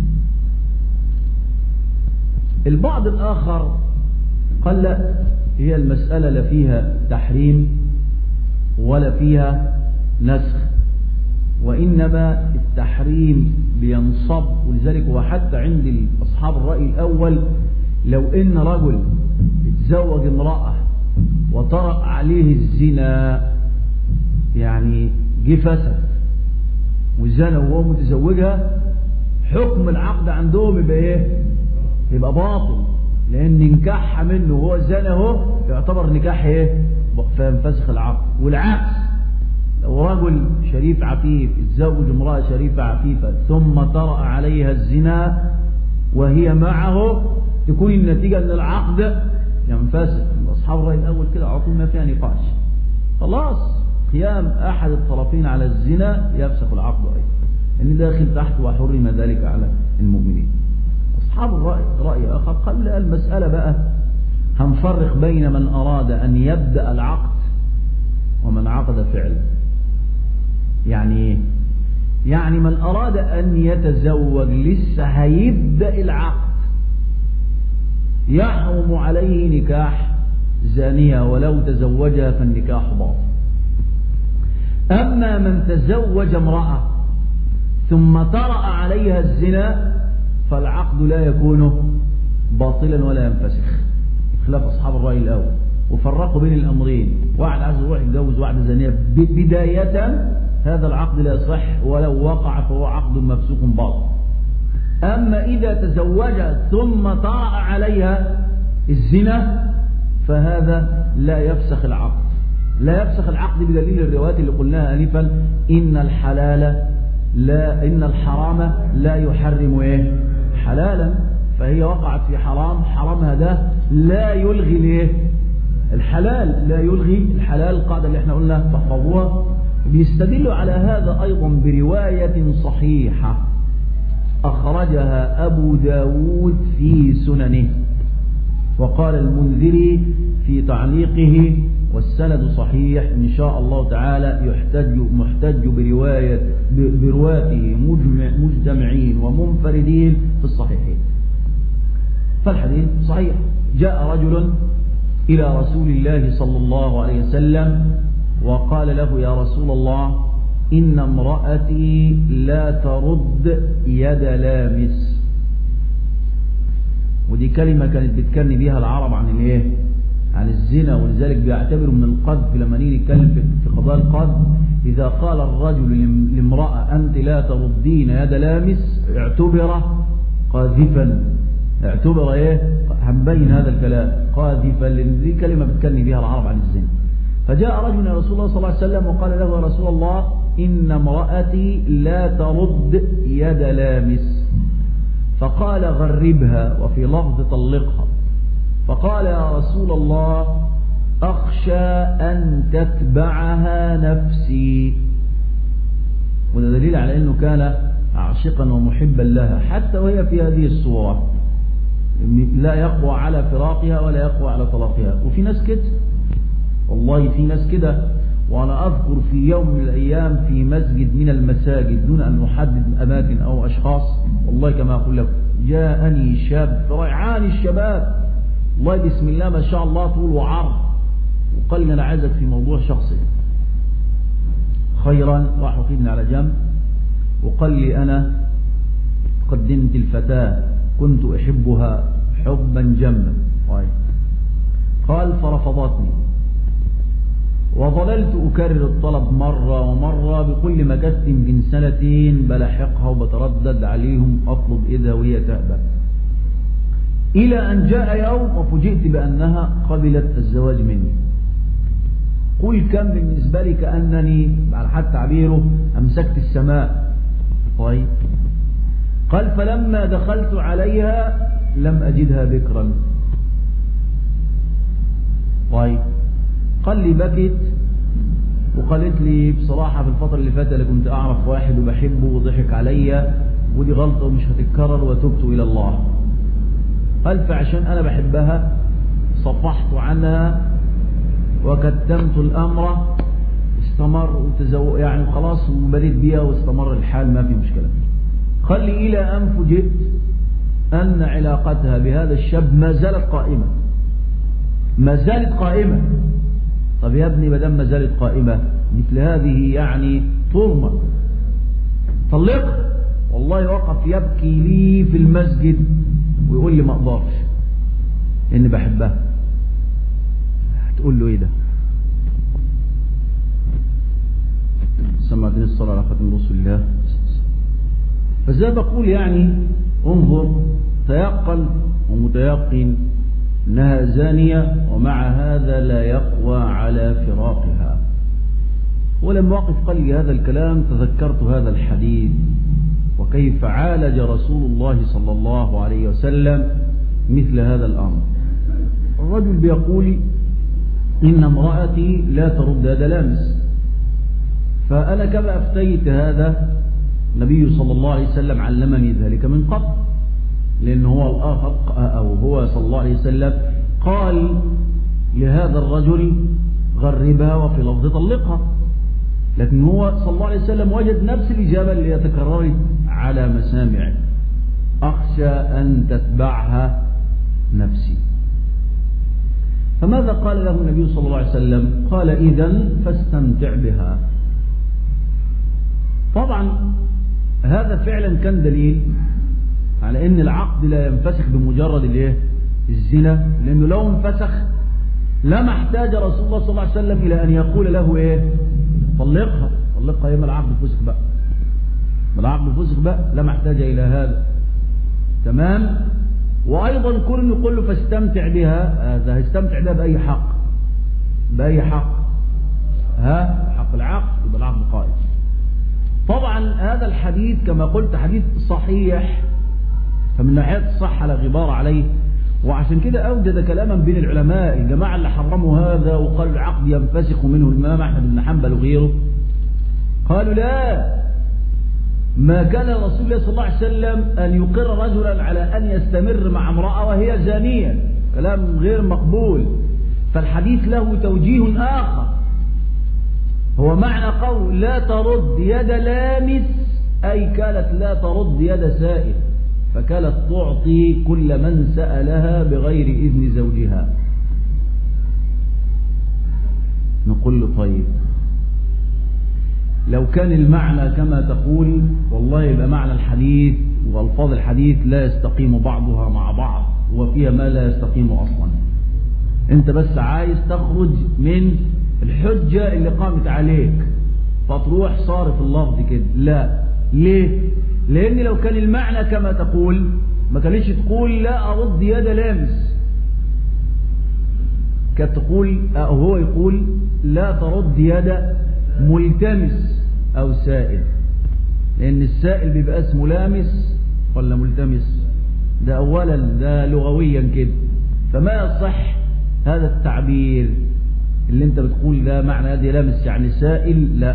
البعض الآخر قال لا، هي المسألة لا فيها تحريم ولا فيها نسخ، وإنما التحريم بينصب، ولذلك وحتى عند أصحاب الرأي الأول لو إن رجل اتزوج امرأة وطرأ عليه الزنا، يعني جه فسد والزنا وهو متزوجها، حكم العقد عندهم يبقى ايه؟ يبقى باطل، لأن نكاحها منه وهو زنا هو يعتبر نكاح ايه؟ فينفسخ العقد. والعكس، لو رجل شريف عفيف اتزوج امرأة شريفة عفيفة ثم طرأ عليها الزنا وهي معه، تكون النتيجة ان العقد ينفسخ. أصحاب الرأي الأول كده على طول ما فيها نقاش، خلاص قيام أحد الطرفين على الزنا يفسخ العقد أيضا، لأن داخل تحت وحرم ذلك على المؤمنين. أصحاب الرأي رأي آخر قال لا، المسألة بقى هنفرق بين من أراد أن يبدأ العقد ومن عقد فعلا. يعني ايه؟ يعني من أراد أن يتزوج لسه هيبدأ العقد يحرم عليه نكاح زانية ولو تزوجها فالنكاح باطل. أما من تزوج امرأة ثم طرأ عليها الزنا فالعقد لا يكون باطلا ولا ينفسخ، خلاف أصحاب الرأي الأول. وفرقوا بين الأمرين، واحد عايز يروح يتجوز واحدة زانية بداية هذا العقد لا يصح، ولو وقع فهو عقد مفسوق باطل. أما إذا تزوجت ثم طرأ عليها الزنا فهذا لا يفسخ العقد، لا يفسخ العقد بدليل الروايات اللي قلناها آنفا، إن الحلال لا إن الحرام لا يحرم إيه؟ حلالا. فهي وقعت في حرام، حرامها ده لا يلغي ليه؟ الحلال، لا يلغي الحلال، القاعدة اللي احنا قلنا تحفظوها. بيستدلوا على هذا أيضا برواية صحيحة أخرجها أبو داود في سننه، وقال المنذري في تعليقه والسند صحيح إن شاء الله تعالى، يحتج محتج برواية برواته مجتمعين ومنفردين في الصحيحين. فالحديث صحيح. جاء رجل إلى رسول الله صلى الله عليه وسلم وقال له يا رسول الله إن امرأتي لا ترد يد لامس. ودي كلمة كانت بتكني بيها العرب عن الايه؟ عن الزنا، ولذلك بيعتبروا من القذف لما نيجي نتكلم في قضاء القذف، إذا قال الرجل لامرأة أنت لا تردين يد لامس اعتبر قاذفا، اعتبر ايه؟ هنبين هذا الكلام قاذفا، لأن دي كلمة بتكني بيها العرب عن الزنا. فجاء رجل يا رسول الله صلى الله عليه وسلم وقال له يا رسول الله إن امرأتي لا ترد يد لامس، فقال غربها، وفي لفظ طلقها. فقال يا رسول الله أخشى أن تتبعها نفسي، وده دليل على أنه كان عاشقا ومحبا لها حتى وهي في هذه الصورة، لا يقوى على فراقها ولا يقوى على طلاقها. وفي ناس كده، والله في ناس كده. وأنا أذكر في يوم من الأيام في مسجد من المساجد دون أن أحدد أماكن أو أشخاص، والله كما أقول لك جاءني شاب ريعان الشباب، والله بسم الله ما شاء الله طول وعرض، وقال لي أنا عايزك في موضوع شخصي. خيرا، راح واخدني على جنب وقال لي أنا قدمت الفتاة كنت أحبها حبا جما، قال فرفضتني، وظللت أكرر الطلب مرة ومرة، بكل ما كنت يمكن سنتين بلحقها وبتردد عليهم أطلب إذا وهي تأبى، إلى أن جاء يوم وفوجئت بأنها قبلت الزواج مني. قل كم بالنسبة لي كأنني على حد تعبيره أمسكت السماء. طيب، قال فلما دخلت عليها لم أجدها بكرا. طيب، قال لي بكت وقالت لي بصراحة في الفترة اللي فاتت اللي كنت أعرف واحد وبحبه وضحك عليا، ودي غلطة ومش هتتكرر وتبت إلى الله. قال فعشان أنا بحبها صفحت عنها وكتمت الأمر، استمر وتزو يعني خلاص وبريت بيها واستمر الحال ما في مشكلة. قال لي إلى أن فوجئت أن علاقتها بهذا الشاب ما زالت قائمة، ما زالت قائمة. طب يا ابني بدل ما زالت قائمة مثل هذه يعني طرمة، طلقها. والله وقف يبكي لي في المسجد ويقول لي ما اقدرش اني بحبها. هتقول له ايه ده؟ سمعتني الصلاة على خاتم رسول الله. فزي بقول يعني انظر، تيقن ومتيقن انها زانية، ومع هذا لا يقوى على فراقها. ولما وقف قال لي هذا الكلام تذكرت هذا الحديث وكيف عالج رسول الله صلى الله عليه وسلم مثل هذا الأمر. الرجل بيقول إن امرأتي لا ترد هذا لامس، فأنا كما أفتيت هذا النبي صلى الله عليه وسلم علمني ذلك من قبل، لأنه هو الآخر أو هو صلى الله عليه وسلم قال لهذا الرجل غربها وفي لفظ طلقها، لكن هو صلى الله عليه وسلم وجد نفس الإجابة اللي يتكررت على مسامعه: أخشى أن تتبعها نفسي. فماذا قال له النبي صلى الله عليه وسلم؟ قال إذن فاستمتع بها. طبعا هذا فعلا كان دليل على ان العقد لا ينفسخ بمجرد الايه الزنا، لانه لو انفسخ لما احتاج رسول الله صلى الله عليه وسلم الى ان يقول له ايه طلقها طلقها يا ما العقد فسخ بقى، ما العقد فسخ بقى، لما احتاج الى هذا. تمام. وايضا كل يقول له فاستمتع بها، هذا هيستمتع بها باي حق؟ باي حق؟ ها حق العقد، يبقى العقد قائم. طبعا هذا الحديث كما قلت حديث صحيح، فمن ناحية الصحة لا غبار عليه، وعشان كده أوجد كلاما بين العلماء الجماعة اللي حرموا هذا وقالوا العقد ينفسخ منه الإمام أحمد بن حنبل وغيره، قالوا لا، ما كان رسول الله صلى الله عليه وسلم أن يقر رجلا على أن يستمر مع امرأة وهي زانية، كلام غير مقبول. فالحديث له توجيه آخر، هو معنى قول لا ترد يد لامس أي كانت لا ترد يد سائل، فكانت تعطي كل من سألها بغير إذن زوجها. نقول له طيب لو كان المعنى كما تقول والله يبقى معنى الحديث وألفاظ الحديث لا يستقيم بعضها مع بعض، وفيها ما لا يستقيم أصلا. انت بس عايز تخرج من الحجة اللي قامت عليك فتروح صارف اللفظ كده. لا، ليه؟ لأن لو كان المعنى كما تقول ما كانش تقول لا أرد يد لامس، كانت تقول أو هو يقول لا ترد يد ملتمس أو سائل، لأن السائل بيبقى اسمه لامس ولا ملتمس؟ ده أولا ده لغويا كده، فما يصح هذا التعبير اللي انت بتقول ده معنى يد لامس يعني سائل. لا،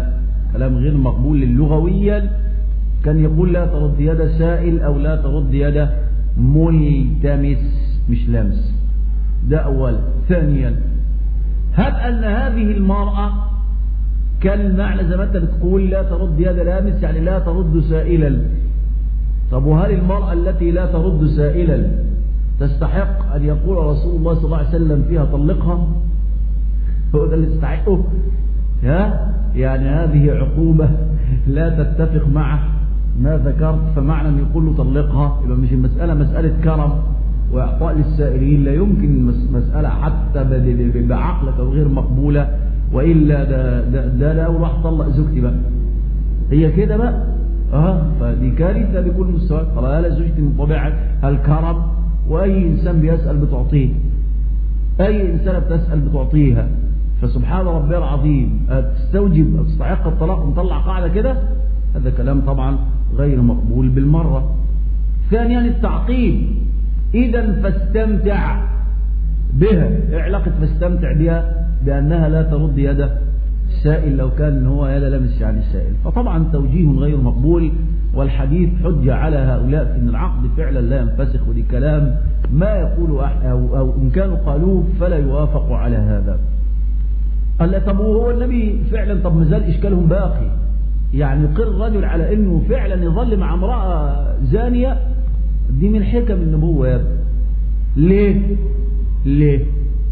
كلام غير مقبول للغويا، كان يقول لا ترد يد سائل أو لا ترد يد ملتمس مش لمس. ده أولا. ثانيا، هب أن هذه المرأة كان المعنى زي ما أنت بتقول لا ترد يد لامس يعني لا ترد سائلا. طب وهل المرأة التي لا ترد سائلا تستحق أن يقول رسول الله صلى الله عليه وسلم فيها طلقها؟ هو ده اللي تستحقه؟ ها؟ يعني هذه عقوبة لا تتفق مع ما ذكرت، فمعنى أن يقول له طلقها يبقى مش المسألة مسألة كرم وإعطاء للسائلين، لا يمكن مسألة حتى بعقلك أو غير مقبولة، وإلا ده, ده, ده لو راح طلق زوجتي بقى هي كده بقى اه فدي كارثة بكل مستوى. قال لا زوجتي من طبيعة الكرم، وأي إنسان بيسأل بتعطيه، أي إنسان بتسأل بتعطيها، فسبحان ربي العظيم تستوجب تستحق الطلاق ونطلع قاعدة كده؟ هذا كلام طبعا غير مقبول بالمرة. ثانيا التعقيب، إذا فاستمتع بها. إيه علاقة فاستمتع بها بأنها لا ترد يد السائل لو كان هو يد لمس يعني السائل؟ فطبعا توجيه غير مقبول، والحديث حجة على هؤلاء في أن العقد فعلا لا ينفسخ، ودي كلام ما يقول أو, أو إن كانوا قالوه فلا يوافق على هذا. قال طب وهو النبي فعلا طب مازال إشكالهم باقي، يعني يقر الرجل على أنه فعلا يظل مع امرأة زانية؟ دي من حكم النبوة يا ابني. ليه؟ ليه؟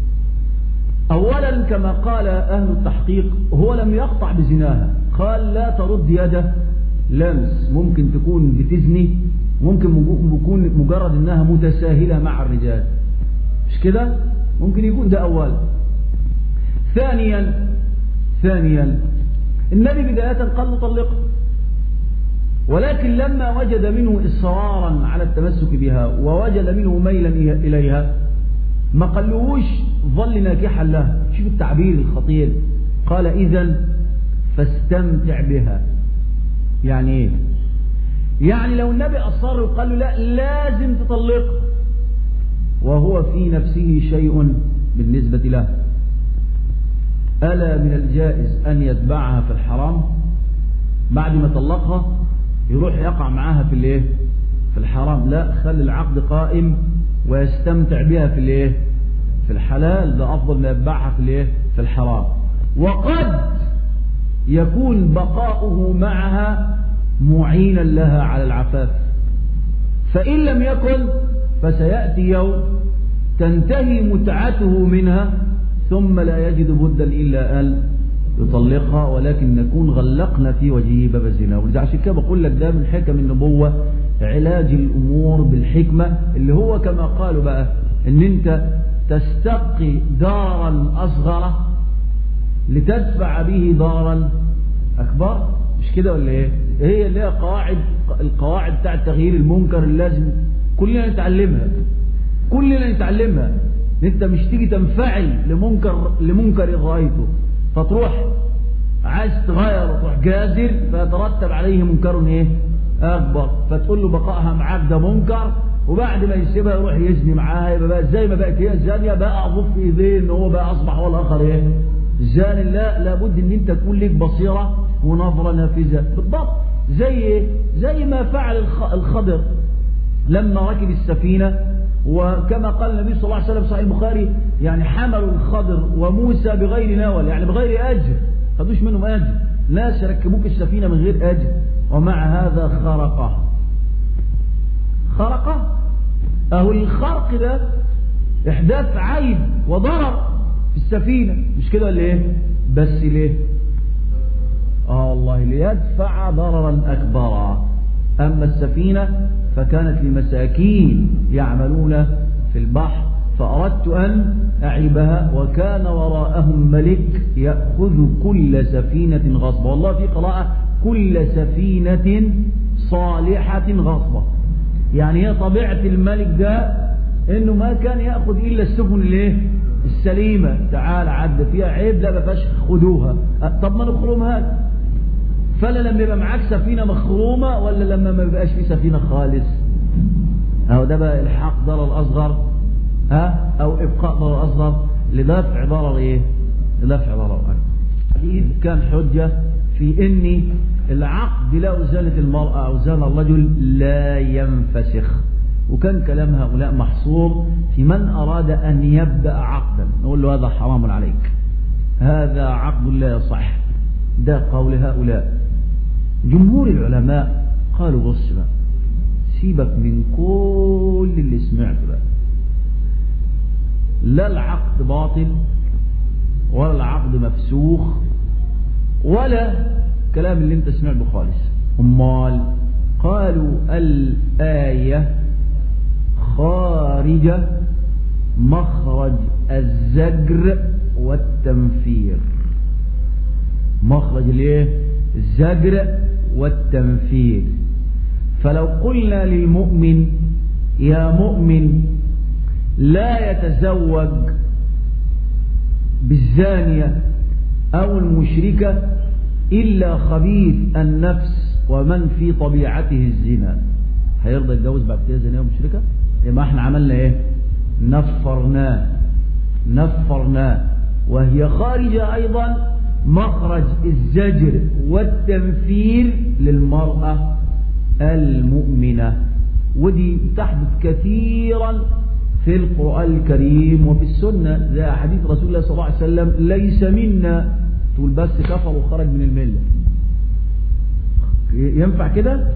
أولا كما قال أهل التحقيق هو لم يقطع بزناها، قال لا ترد يده لمس، ممكن تكون بتزني، ممكن يكون مجرد أنها متساهلة مع الرجال، مش كده؟ ممكن يكون ده أولا. ثانيا ثانيا النبي بداية قال له طلقها، ولكن لما وجد منه إصرارا على التمسك بها ووجد منه ميلا إليها ما قالوش ظل ناكحا لها. شوف التعبير الخطير، قال إذن فاستمتع بها. يعني إيه؟ يعني لو النبي أصر وقال له لا لازم تطلقها وهو في نفسه شيء بالنسبة له، ألا من الجائز أن يتبعها في الحرام بعد ما طلقها يروح يقع معاها في الايه؟ في الحرام؟ لا، خلي العقد قائم ويستمتع بها في الايه؟ في الحلال، ده أفضل ما يتبعها في الايه؟ في الحرام. وقد يكون بقاؤه معها معينا لها على العفاف، فإن لم يكن فسيأتي يوم تنتهي متعته منها ثم لا يجد بدا إلا أن يطلقها، ولكن نكون غلقنا في وجهه باب الزنا. ولذا عشان كده بقول لك ده من حكم النبوة، علاج الأمور بالحكمة، اللي هو كما قالوا بقى ان انت تستقي دارا أصغر لتدفع به دارا أكبر، مش كده ولا ايه؟ هي اللي هي قواعد القواعد بتاع تغيير المنكر اللي لازم كلنا نتعلمها، كلنا نتعلمها. انت مش تيجي تنفعل لمنكر لمنكر رأيته فتروح عايز تغير وتروح جازر فيترتب عليه منكر ايه اكبر، فتقول له بقائها معاك ده منكر، وبعد ما يسيبها يروح يزني معاها، يبقى بقى زي ما بقت هي الزانيه بقى اضف في ايديه ان هو بقى اصبح هو الاخر ايه الزاني. لا، لابد ان انت تكون لك بصيره ونظره نافذه بالضبط، زي ايه؟ زي ما فعل الخضر لما ركب السفينه، وكما قال النبي صلى الله عليه وسلم في صحيح البخاري يعني حملوا الخضر وموسى بغير نول، يعني بغير أجر، خدوش منهم أجر، ناس ركبوك السفينة من غير أجر، ومع هذا خرقه خرقه أهو الخرق ده إحداث عيب وضرر في السفينة، مش كده ولا إيه؟ بس ليه؟ آه والله ليدفع ضررا أكبر. أما السفينة فكانت لمساكين يعملون في البحر، فأردت أن أعيبها، وكان وراءهم ملك يأخذ كل سفينة غصبة. والله في قراءة كل سفينة صالحة غصبة، يعني هي طبيعة الملك ده إنه ما كان يأخذ إلا السفن الايه السليمة، تعال عد فيها عيب لا ما فيهاش خدوها، طب ما نخرمها. فلا لما يبقى معاك سفينة مخرومة ولا لما ما يبقاش في سفينة خالص؟ أو ده بقى الحاق ضرر أصغر ها أو إبقاء ضرر أصغر لدفع ضرر إيه؟ لدفع ضرر أكبر. الحديث كان حجة في ان العقد لو زانت المرأة او زان الرجل لا ينفسخ، وكان كلام هؤلاء محصور في من اراد ان يبدأ عقدا نقول له هذا حرام عليك، هذا عقد لا يصح. ده قول هؤلاء. جمهور العلماء قالوا بص بقى، سيبك من كل اللي سمعته بقى، لا العقد باطل ولا العقد مفسوخ ولا كلام اللي انت سمعته خالص. امال قالوا الآية خارجة مخرج الزجر والتنفير، مخرج الايه؟ الزجر والتنفير. فلو قلنا للمؤمن يا مؤمن لا يتزوج بالزانية أو المشركة إلا خبيث النفس ومن في طبيعته الزنا، هيرضى يتجوز بعد كده زانية ومشركة؟ يبقى احنا عملنا ايه؟ نفرناه نفرناه وهي خارجة أيضا مخرج الزجر والتنفير للمرأة المؤمنة. ودي تحدث كثيرا في القرآن الكريم وفي السنة، زي حديث رسول الله صلى الله عليه وسلم ليس منا، تقول بس كفر وخرج من الملة. ينفع كده؟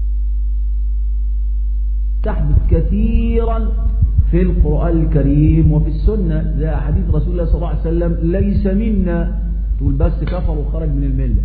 تحدث كثيرا في القرآن الكريم وفي السنة، زي حديث رسول الله صلى الله عليه وسلم ليس منا، تقول بس كفر وخرج من الملة.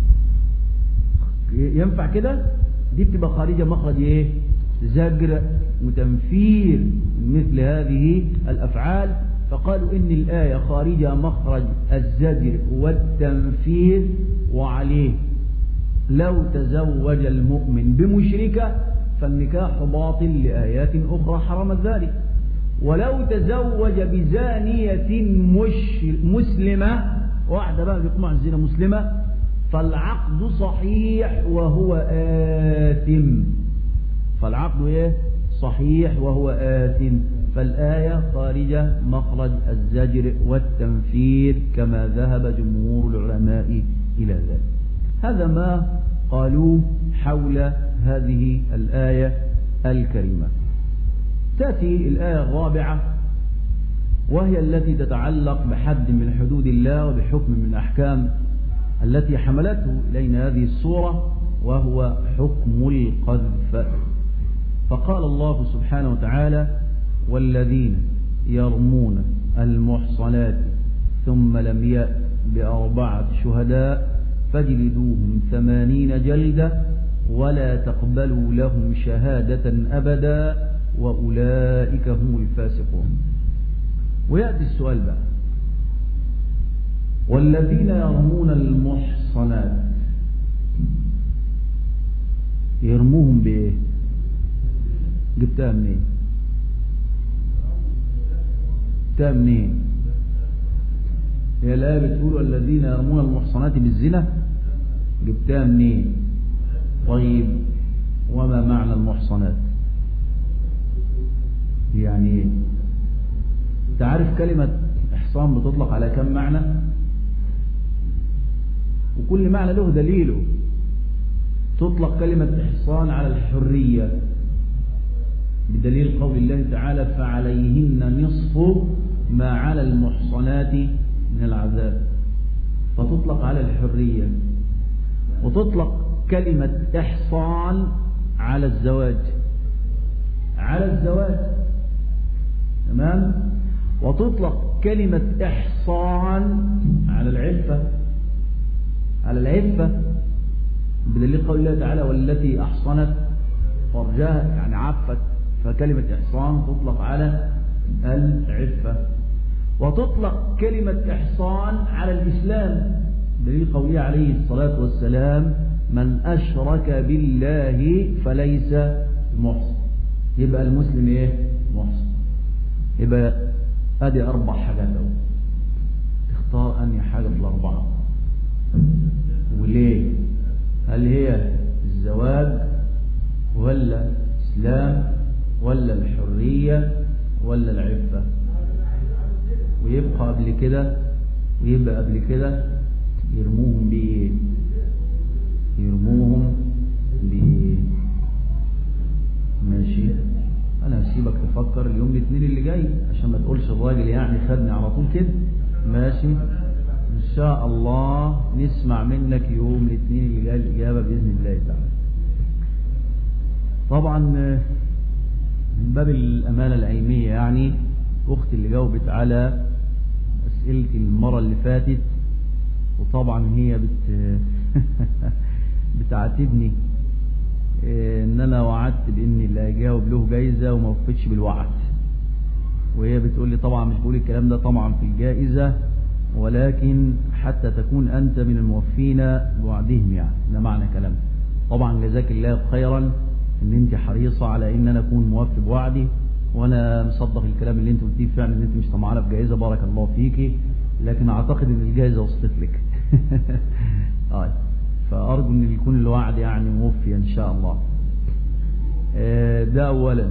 ينفع كده؟ دي بتبقى خارجة مخرج ايه؟ زجر وتنفير مثل هذه الأفعال. فقالوا إن الآية خارجة مخرج الزجر والتنفير، وعليه لو تزوج المؤمن بمشركة فالنكاح باطل لآيات أخرى حرمت ذلك، ولو تزوج بزانية مش مسلمة، واحدة بقى بيقوم على الزنا مسلمة، فالعقد صحيح وهو آثم. فالعقد ايه؟ صحيح وهو آثم. فالآية خارجة مخرج الزجر والتنفير كما ذهب جمهور العلماء إلى ذلك. هذا ما قالوه حول هذه الآية الكريمة. تأتي الآية الرابعة وهي التي تتعلق بحد من حدود الله وبحكم من الأحكام التي حملته إلينا هذه السورة، وهو حكم القذف. فقال الله سبحانه وتعالى: والذين يرمون المحصنات ثم لم يأت بأربعة شهداء فاجلدوهم ثمانين جلدة ولا تقبلوا لهم شهادة أبدا وأولئك هم الفاسقون. ويأتي السؤال بقى: والذين يرمون المحصنات يرموهم بإيه؟ جبتها منين؟ جبتها منين؟ هي الآية بتقول والذين يرمون المحصنات بالزنا، جبتها منين؟ طيب وما معنى المحصنات؟ يعني ايه؟ تعرف كلمة إحصان بتطلق على كم معنى؟ وكل معنى له دليله. تطلق كلمة إحصان على الحرية بدليل قول الله تعالى: فعليهن نصف ما على المحصنات من العذاب، فتطلق على الحرية. وتطلق كلمة إحصان على الزواج على الزواج تمام. وتطلق كلمة إحصان على العفة على العفة بدليل قول الله تعالى: والتي أحصنت فرجها، يعني عفت. فكلمة إحصان تطلق على العفة. وتطلق كلمة إحصان على الإسلام بدليل قوله عليه الصلاة والسلام: من أشرك بالله فليس محصن. يبقى المسلم إيه؟ محصن. يبقى أدي أربع حاجات أهو، تختار أنهي حاجة في الأربعة وليه؟ هل هي الزواج ولا الإسلام ولا الحرية ولا العفة؟ ويبقى قبل كده ويبقى قبل كده يرموهم بإيه؟ يرموهم ب ماشي. انا هسيبك تفكر اليوم الاثنين اللي جاي عشان ما تقولش الراجل يعني خدني على طول كده. ماشي ان شاء الله نسمع منك يوم الاثنين اللي جاي الاجابه باذن الله تعالى. طبعا من باب الامانه العلميه يعني اختي اللي جاوبت على اسئله المره اللي فاتت، وطبعا هي بت بتعاتبني ان انا وعدت بان اللي هيجاوب له جايزه وما وفقتش بالوعد، وهي بتقول لي طبعا مش بقول الكلام ده طبعا في الجائزه، ولكن حتى تكون انت من الموفين بوعدهم، يعني ده معنى كلامها. طبعا جزاك الله خيرا ان انت حريصه على ان انا اكون موفي بوعدي، وانا مصدق الكلام اللي انت قلتيه فعلا ان انت مش طمعانه في جائزه، بارك الله فيكي، لكن اعتقد ان الجائزه وصلت لك. طيب فارجو ان يكون الوعد يعني موفي ان شاء الله. ده اولا.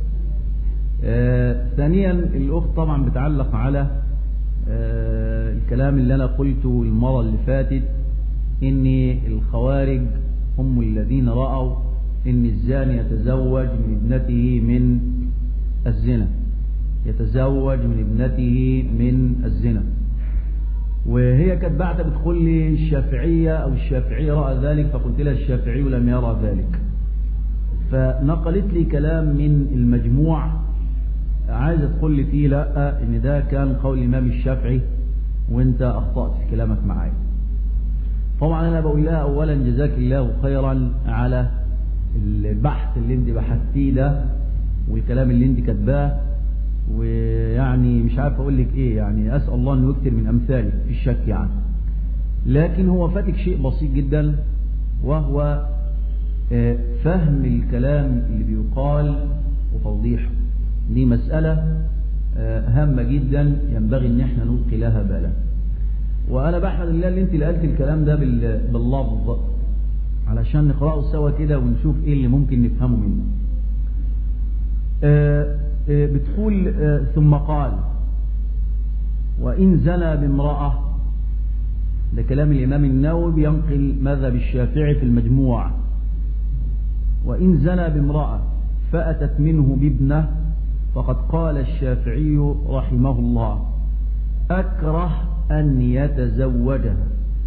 ثانيا الاخت طبعا بتعلق على الكلام اللي انا قلته المره اللي فاتت، ان الخوارج هم الذين راوا ان الزاني يتزوج من ابنته من الزنا، يتزوج من ابنته من الزنا. وهي كانت بعد بتقول لي الشافعية أو الشافعي رأى ذلك، فقلت لها الشافعي لم يرى ذلك، فنقلت لي كلام من المجموع عايزة تقول لي فيه لا إن ده كان قول الإمام الشافعي وإنت أخطأت في كلامك معايا. طبعا أنا بقول لها أولا جزاك الله خيرا على البحث اللي انت بحثتيه ده والكلام اللي انت كاتباه، ويعني مش عارف اقول لك ايه، يعني اسال الله انه يكثر من امثالك في الشك يعني. لكن هو فاتك شيء بسيط جدا، وهو فهم الكلام اللي بيقال وتوضيحه. دي مسألة هامة جدا ينبغي ان احنا نلقي لها بالا. وانا بحمد الله اللي انت اللي قلت الكلام ده باللفظ علشان نقرأه سوا كده ونشوف ايه اللي ممكن نفهمه منه. بتقول ثم قال وإن زنى بامرأة، ده كلام الإمام النووي بينقل مذهب الشافعي في المجموع. وإن زنى بامرأة فأتت منه بابنة، فقد قال الشافعي رحمه الله أكره أن يتزوجها،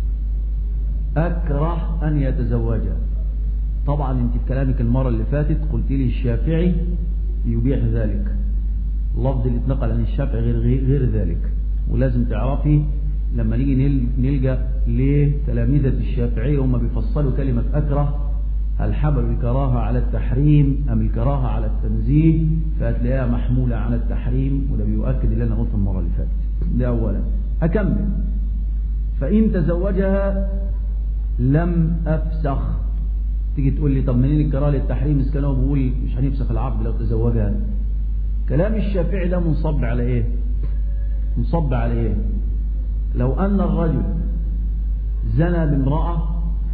أكره أن يتزوجها. طبعا انت في كلامك المرة اللي فاتت قلت لي الشافعي يبيح ذلك، اللفظ اللي اتنقل عن الشافعي غير, غير ذلك. ولازم تعرفي لما نيجي نلجأ لتلاميذة الشافعي هم بيفصلوا كلمة أكره، هل حملوا الكراهة على التحريم أم الكراهة على التنزيه، فهتلاقيها محمولة على التحريم، وده بيؤكد اللي أنا قلته المرة اللي فاتت. ده أولا. أكمل. فإن تزوجها لم أفسخ. تيجي تقول لي طب منين الكراهه للتحريم إذا كانوا بيقول مش هنفسخ العقد لو تزوجها؟ كلام الشافعي ده منصب على ايه؟ منصب على ايه؟ لو ان الرجل زنى بامرأة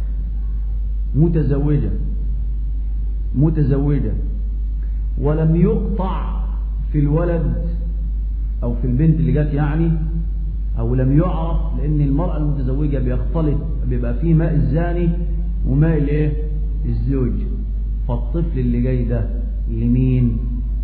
متزوجة متزوجة ولم يقطع في الولد او في البنت اللي جت يعني، او لم يعرف، لان المرأة المتزوجة بيختلط بيبقى فيه ماء الزاني وماء الايه؟ الزوج. فالطفل اللي جاي ده لمين؟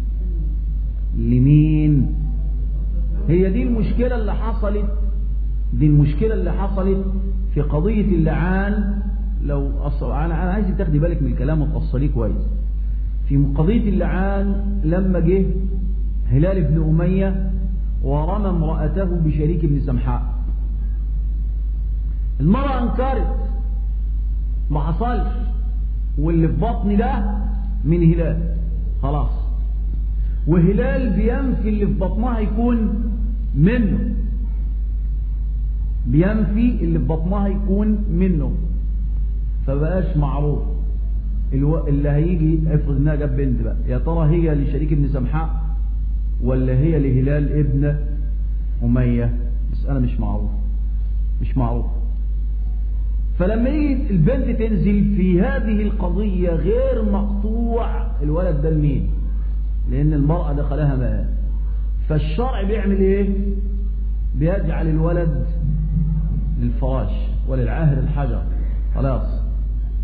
لمين؟ هي دي المشكلة اللي حصلت، دي المشكلة اللي حصلت في قضية اللعان. لو أصل أنا أنا عايزك تاخدي بالك من الكلام وتفصليه كويس. في قضية اللعان لما جه هلال بن أمية ورمى امرأته بشريك بن سمحاء، المرأة انكرت، ما حصلش، واللي في بطن ده من هلال خلاص، وهلال بينفي اللي في بطنها يكون منه، بينفي اللي في بطنها يكون منه، فبقاش معروف اللي هيجي. افرض انها جاب بنت بقى، يا ترى هي لشريك ابن سمحاء ولا هي لهلال ابن أمية؟ مسألة مش معروف، مش معروف. فلما يجي البنت تنزل في هذه القضية غير مقطوع الولد ده لمين؟ لأن المرأة دخلها ماء. فالشرع بيعمل ايه؟ بيجعل الولد للفراش وللعاهر الحجر، خلاص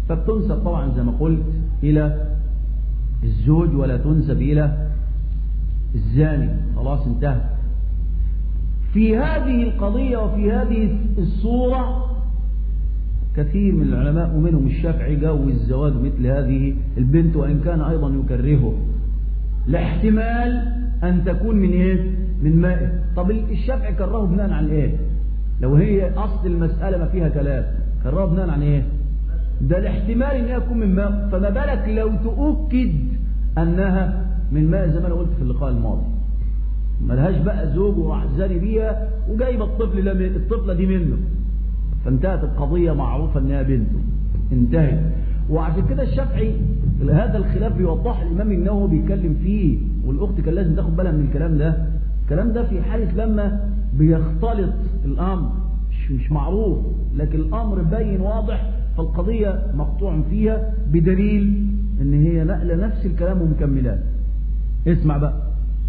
فبتنسب طبعا زي ما قلت إلى الزوج ولا تنسب إلى الزاني. خلاص انتهى. في هذه القضية وفي هذه الصورة كثير من العلماء ومنهم الشافعي جوز الزواج مثل هذه البنت، وإن كان أيضا يكرهه لاحتمال أن تكون من إيه؟ من ماء. طب الشافعي كرهه بناء عن إيه؟ لو هي أصل المسألة ما فيها كلام، كرهه بناء عن إيه؟ ده الاحتمال أنها تكون من ماء، فما بالك لو تؤكد أنها من ماء زي ما أنا قلت في اللقاء الماضي، ملهاش بقى زوج وراح زاني بيها وجايب الطفل الطفلة دي منه، فانتهت القضية معروفة أنها بنته، انتهت. وعشان كده الشافعي هذا الخلاف بيوضح الإمام النووي بيتكلم فيه، والأخت كان لازم تاخد بالها من الكلام ده. الكلام ده في حالة لما بيختلط الأمر، مش, مش معروف لكن الأمر باين واضح، فالقضية مقطوع فيها بدليل ان هي نقل نفس الكلام ومكملات. اسمع بقى.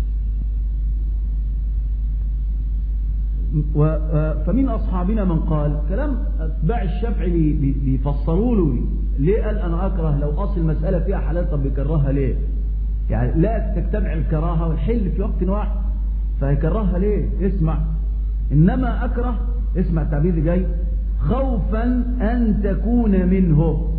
فمن أصحابنا من قال كلام أتباع الشافعي بيفسروا له ليه قال أنا أكره لو أصل المسألة فيها حلال، طب بيكرهها ليه؟ يعني لا تجتمع الكراهة والحل في وقت واحد، فيكرهها ليه؟ اسمع. إنما أكره، اسمع التعبير اللي جاي، خوفا أن تكون منه.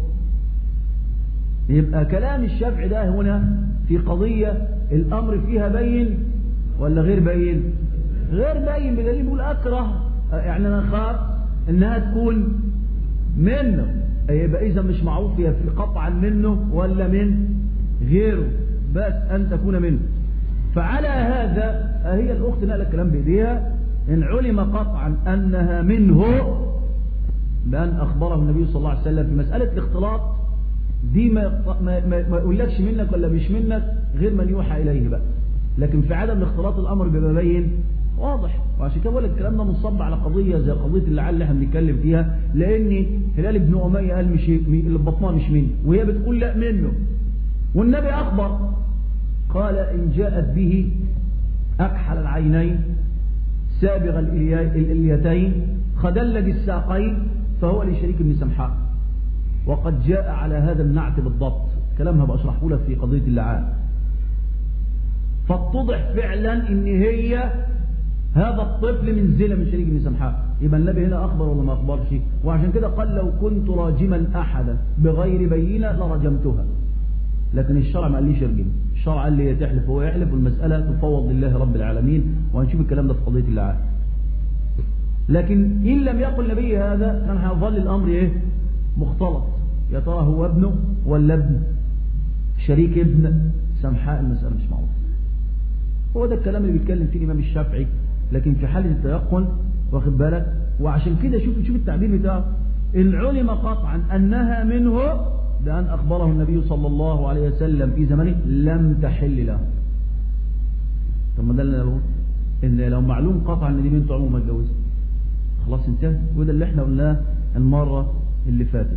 يبقى كلام الشافعي ده هنا في قضية الأمر فيها بين ولا غير بين؟ غير بين، بدليل يقول أكره، يعني أنا خاف إنها تكون منه، يبقى إذا مش معروف هي في قطعا منه ولا من غيره، بس أن تكون منه. فعلى هذا هي الأخت نقل الكلام بإيديها، إن علم قطعا أنها منه بأن أخبره النبي صلى الله عليه وسلم في مسألة الاختلاط دي ما, ما, ما, ما يقولكش منك ولا مش منك غير من يوحى إليه بقى، لكن في عدم الاختلاط الأمر بيبقى باين واضح. وعشان كده بقول لك الكلام ده منصب على قضية زي قضية اللعان اللي احنا بنتكلم فيها، لأن هلال بن أمية قال مش اللي بطنها مش منه، وهي بتقول لا منه، والنبي أخبر قال إن جاءت به أكحل العينين سابغ الإليتين خدلج الساقين فهو لشريك بن سمحاء. وقد جاء على هذا النعت بالضبط، كلامها بأشرحه لك في قضية اللعان. فاتضح فعلا ان هي هذا الطفل من زلة من شريك بن سمحاء، يبقى النبي هنا أخبر ولا ما أخبرش؟ وعشان كده قال لو كنت راجما أحدا بغير بينة لرجمتها، لكن الشرع ما قاليش ارجم، الشرع قال لي تحلف وهو يحلف، والمسألة تفوض لله رب العالمين، وهنشوف الكلام ده في قضية اللعان. لكن إن لم يقل النبي هذا كان هيظل الأمر إيه؟ مختلط، يا ترى هو ابنه ولا ابن شريك ابن سمحاء، المسألة مش معروفة. هو ده الكلام اللي بيتكلم فيه الإمام الشافعي، لكن في حالة التيقن، واخد بالك. وعشان كده شوف شوف التعبير بتاعه، إن علم قطعا أنها منه بأن أخبره النبي صلى الله عليه وسلم في زمانه لم تحل له. طب ما ده اللي نقوله، إن لو معلوم قطعا إن دي بنته عمره ما اتجوزها خلاص انتهى، وده اللي احنا قلناه المرة اللي فاتت.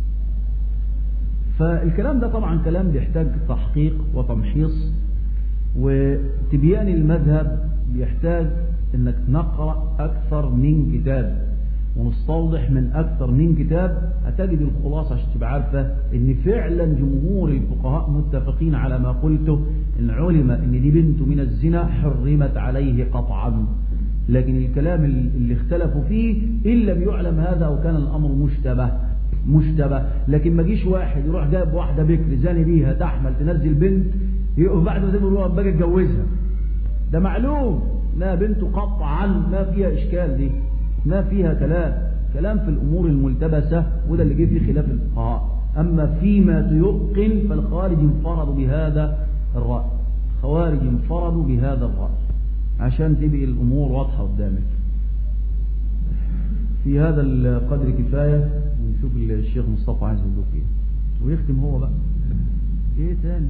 فالكلام ده طبعا كلام بيحتاج تحقيق وتمحيص، وتبيان المذهب بيحتاج انك نقرأ اكثر من كتاب ونستوضح من اكثر من كتاب، هتجد الخلاصة عشان تبقى عارفة ان فعلا جمهور الفقهاء متفقين على ما قلته، ان علم ان دي بنت من الزنا حرمت عليه قطعا. لكن الكلام اللي اختلفوا فيه إن لم يعلم هذا أو كان الأمر مشتبه مشتبه لكن ما جيش واحد يروح جايب واحدة بكر زاني بيها تحمل تنزل بنت يقف بعد ما تقول له باجي اتجوزها، ده معلوم لا بنته قطعا ما فيها إشكال، دي ما فيها كلام كلام في الأمور الملتبسة، وده اللي جه فيه خلاف الفقهاء. أما فيما تيقن فالخارج انفردوا بهذا الرأي، الخوارج انفردوا بهذا الرأي عشان تبقى الأمور واضحة قدامك. في هذا القدر كفاية، ونشوف الشيخ مصطفى عايز يقول فيه ويختم هو بقى ايه تاني.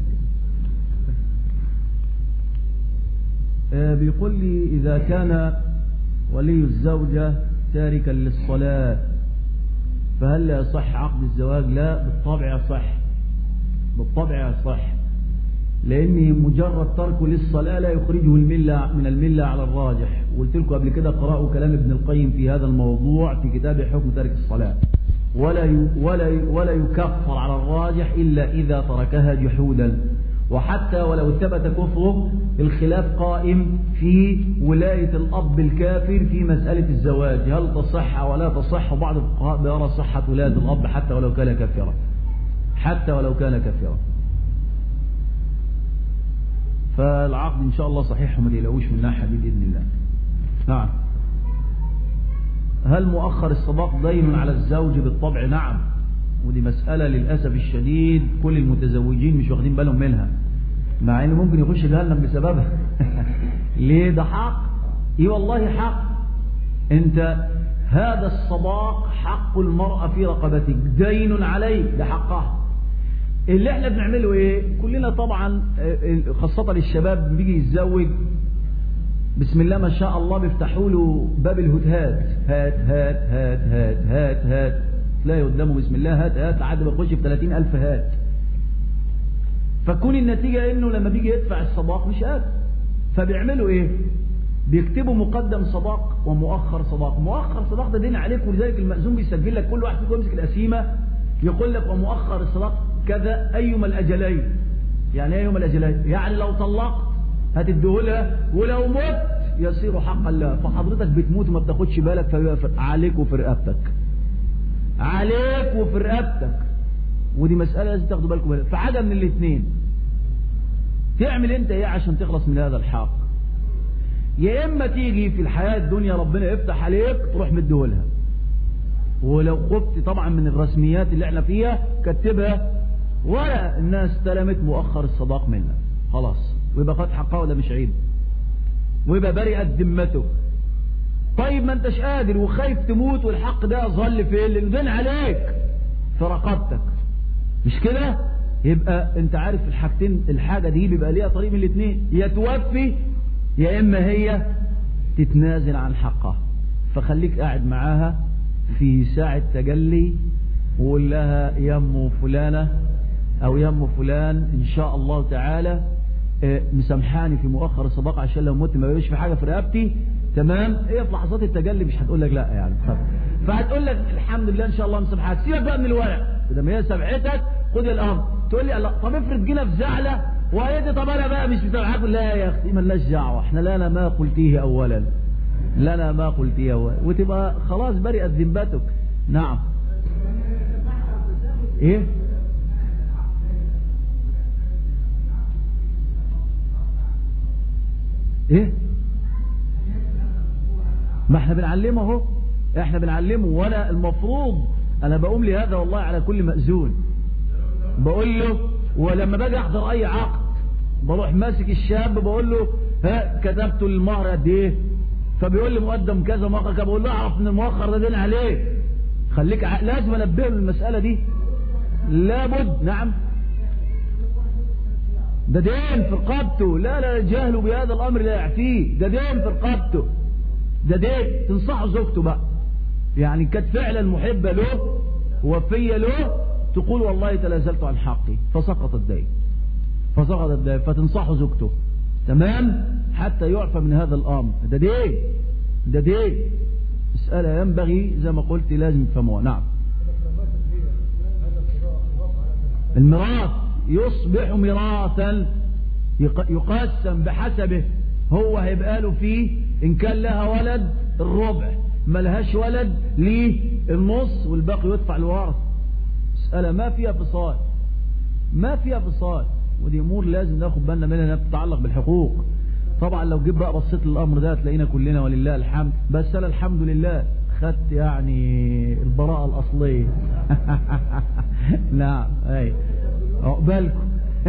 آه بيقول لي إذا كان ولي الزوجة تاركا للصلاة فهل يصح عقد الزواج؟ لا بالطبع يصح، بالطبع يصح، لأن مجرد تركه للصلاة لا يخرجه الملة من الملة على الراجح. وقلت لكم قبل كده قرأوا كلام ابن القيم في هذا الموضوع في كتاب حكم تارك الصلاة. ولا ولا ولا يكفر على الراجح إلا إذا تركها جحودا. وحتى ولو ثبت كفره الخلاف قائم في ولاية الأب الكافر في مسألة الزواج، هل تصح أو لا تصح. وبعض الفقهاء بيرى صحة ولاية الأب حتى ولو كان كافرا، حتى ولو كان كافرا. فالعقد إن شاء الله صحيح وما تقلقوش من ناحية دي بإذن الله. نعم. هل مؤخر الصداق دين على الزوج؟ بالطبع نعم، ودي مسألة للأسف الشديد كل المتزوجين مش واخدين بالهم منها، مع انه ممكن يخش جهنم بسببها. ليه؟ ده حق. ايه والله حق. انت هذا الصداق حق المرأة في رقبتك، دين عليك، ده حقها. اللي احنا بنعمله ايه؟ كلنا طبعا خاصة الشباب بيجي يتزوج بسم الله ما شاء الله بيفتحوا له باب الهتهات، هات هات هات هات هات هات، تلاقي قدامه بسم الله هات هات لحد ما يخش في ثلاثين ألف هات. فكون النتيجة انه لما بيجي يدفع الصداق مش قادر، فبيعملوا ايه؟ بيكتبوا مقدم صداق ومؤخر صداق. مؤخر صداق ده دين عليك، ولذلك المأذون بيسجل لك كل واحد فيكم يمسك القسيمة يقول لك ومؤخر الصداق كذا أيما الأجلين. يعني أيما الأجلين يعني لو طلقت هتديهولها، ولو مت يصير حقا لها. فحضرتك بتموت وما بتاخدش بالك، فيبقى عليك وفي رقبتك، عليك وفي رقبتك. ودي مسألة لازم تاخدوا بالكم منها. فحاجة من الاثنين، تعمل انت ايه عشان تخلص من هذا الحق؟ يا اما تيجي في الحياة الدنيا ربنا يفتح عليك تروح مديهولها، ولو خفت طبعا من الرسميات اللي احنا فيها كتبها ورقة الناس استلمت مؤخر الصداق منها، خلاص، ويبقى خد حقها ولا مش عيب، ويبقى برئت ذمته. طيب ما انتش قادر وخايف تموت والحق ده ظل فين؟ لانه دين عليك في رقبتك، مش كده؟ يبقى انت عارف الحاجتين، الحاجة دي بيبقى ليها طريق من الاثنين، يا توفي يا اما هي تتنازل عن حقها. فخليك قاعد معاها في ساعة تجلي وقول لها يا ام فلانة او يا ام فلان ان شاء الله تعالى مسامحاني في مؤخر الصداقة عشان لو مت ما يبقاش في حاجة في رقبتي، تمام؟ هي في لحظات التجلي مش هتقول لك لا يعني، فهتقول لك الحمد لله ان شاء الله مسامحاك. سيبك بقى من الورق، لما هي سمعتك خد الامر. تقول لي الله طب افرض جينا في زعلة وهي طب انا بقى مش مسامحاك، لا يا اختي مالناش دعوه، احنا لنا ما قلتيه اولا، لنا ما قلتيه اولا، وتبقى خلاص برئت ذمتك. نعم. ايه ايه ما احنا بنعلمه اهو، احنا بنعلمه. وانا المفروض انا بقوم لهذا والله على كل مأذون، بقول له ولما باجي احضر اي عقد بروح ماسك الشاب بقول له ها كتبت المهر قد ايه؟ فبيقول لي مقدم كذا مؤخر كذا، بقول له اعرف ان المؤخر ده دين عليك، خليك ع... لازم انبهه للمسألة دي لابد. نعم ده دين في رقبته، لا لا جهله بهذا الامر لا يعفيه، ده دين في رقبته، ده دين. تنصحه زوجته بقى، يعني كانت فعلا محبة له وفية له، تقول والله تنازلت عن حقي فسقط الدين، فسقط الدين، فتنصحه زوجته، تمام؟ حتى يعفى من هذا الامر، ده دين، ده دين. مسألة ينبغي زي ما قلت لازم تفهموها. نعم. الميراث يصبح ميراثا يقسم بحسبه، هو هيبقى له فيه ان كان لها ولد الربع، ما لهاش ولد ليه النص، والباقي يدفع الورث. مسألة ما فيها فصال، ما فيها فصال، ودي امور لازم ناخد بالنا منها انها بتتعلق بالحقوق. طبعا لو جيت بقى بصيت للامر ده هتلاقينا كلنا ولله الحمد، بس انا الحمد لله خدت يعني البراءة الاصلية. نعم اي عقبالكم.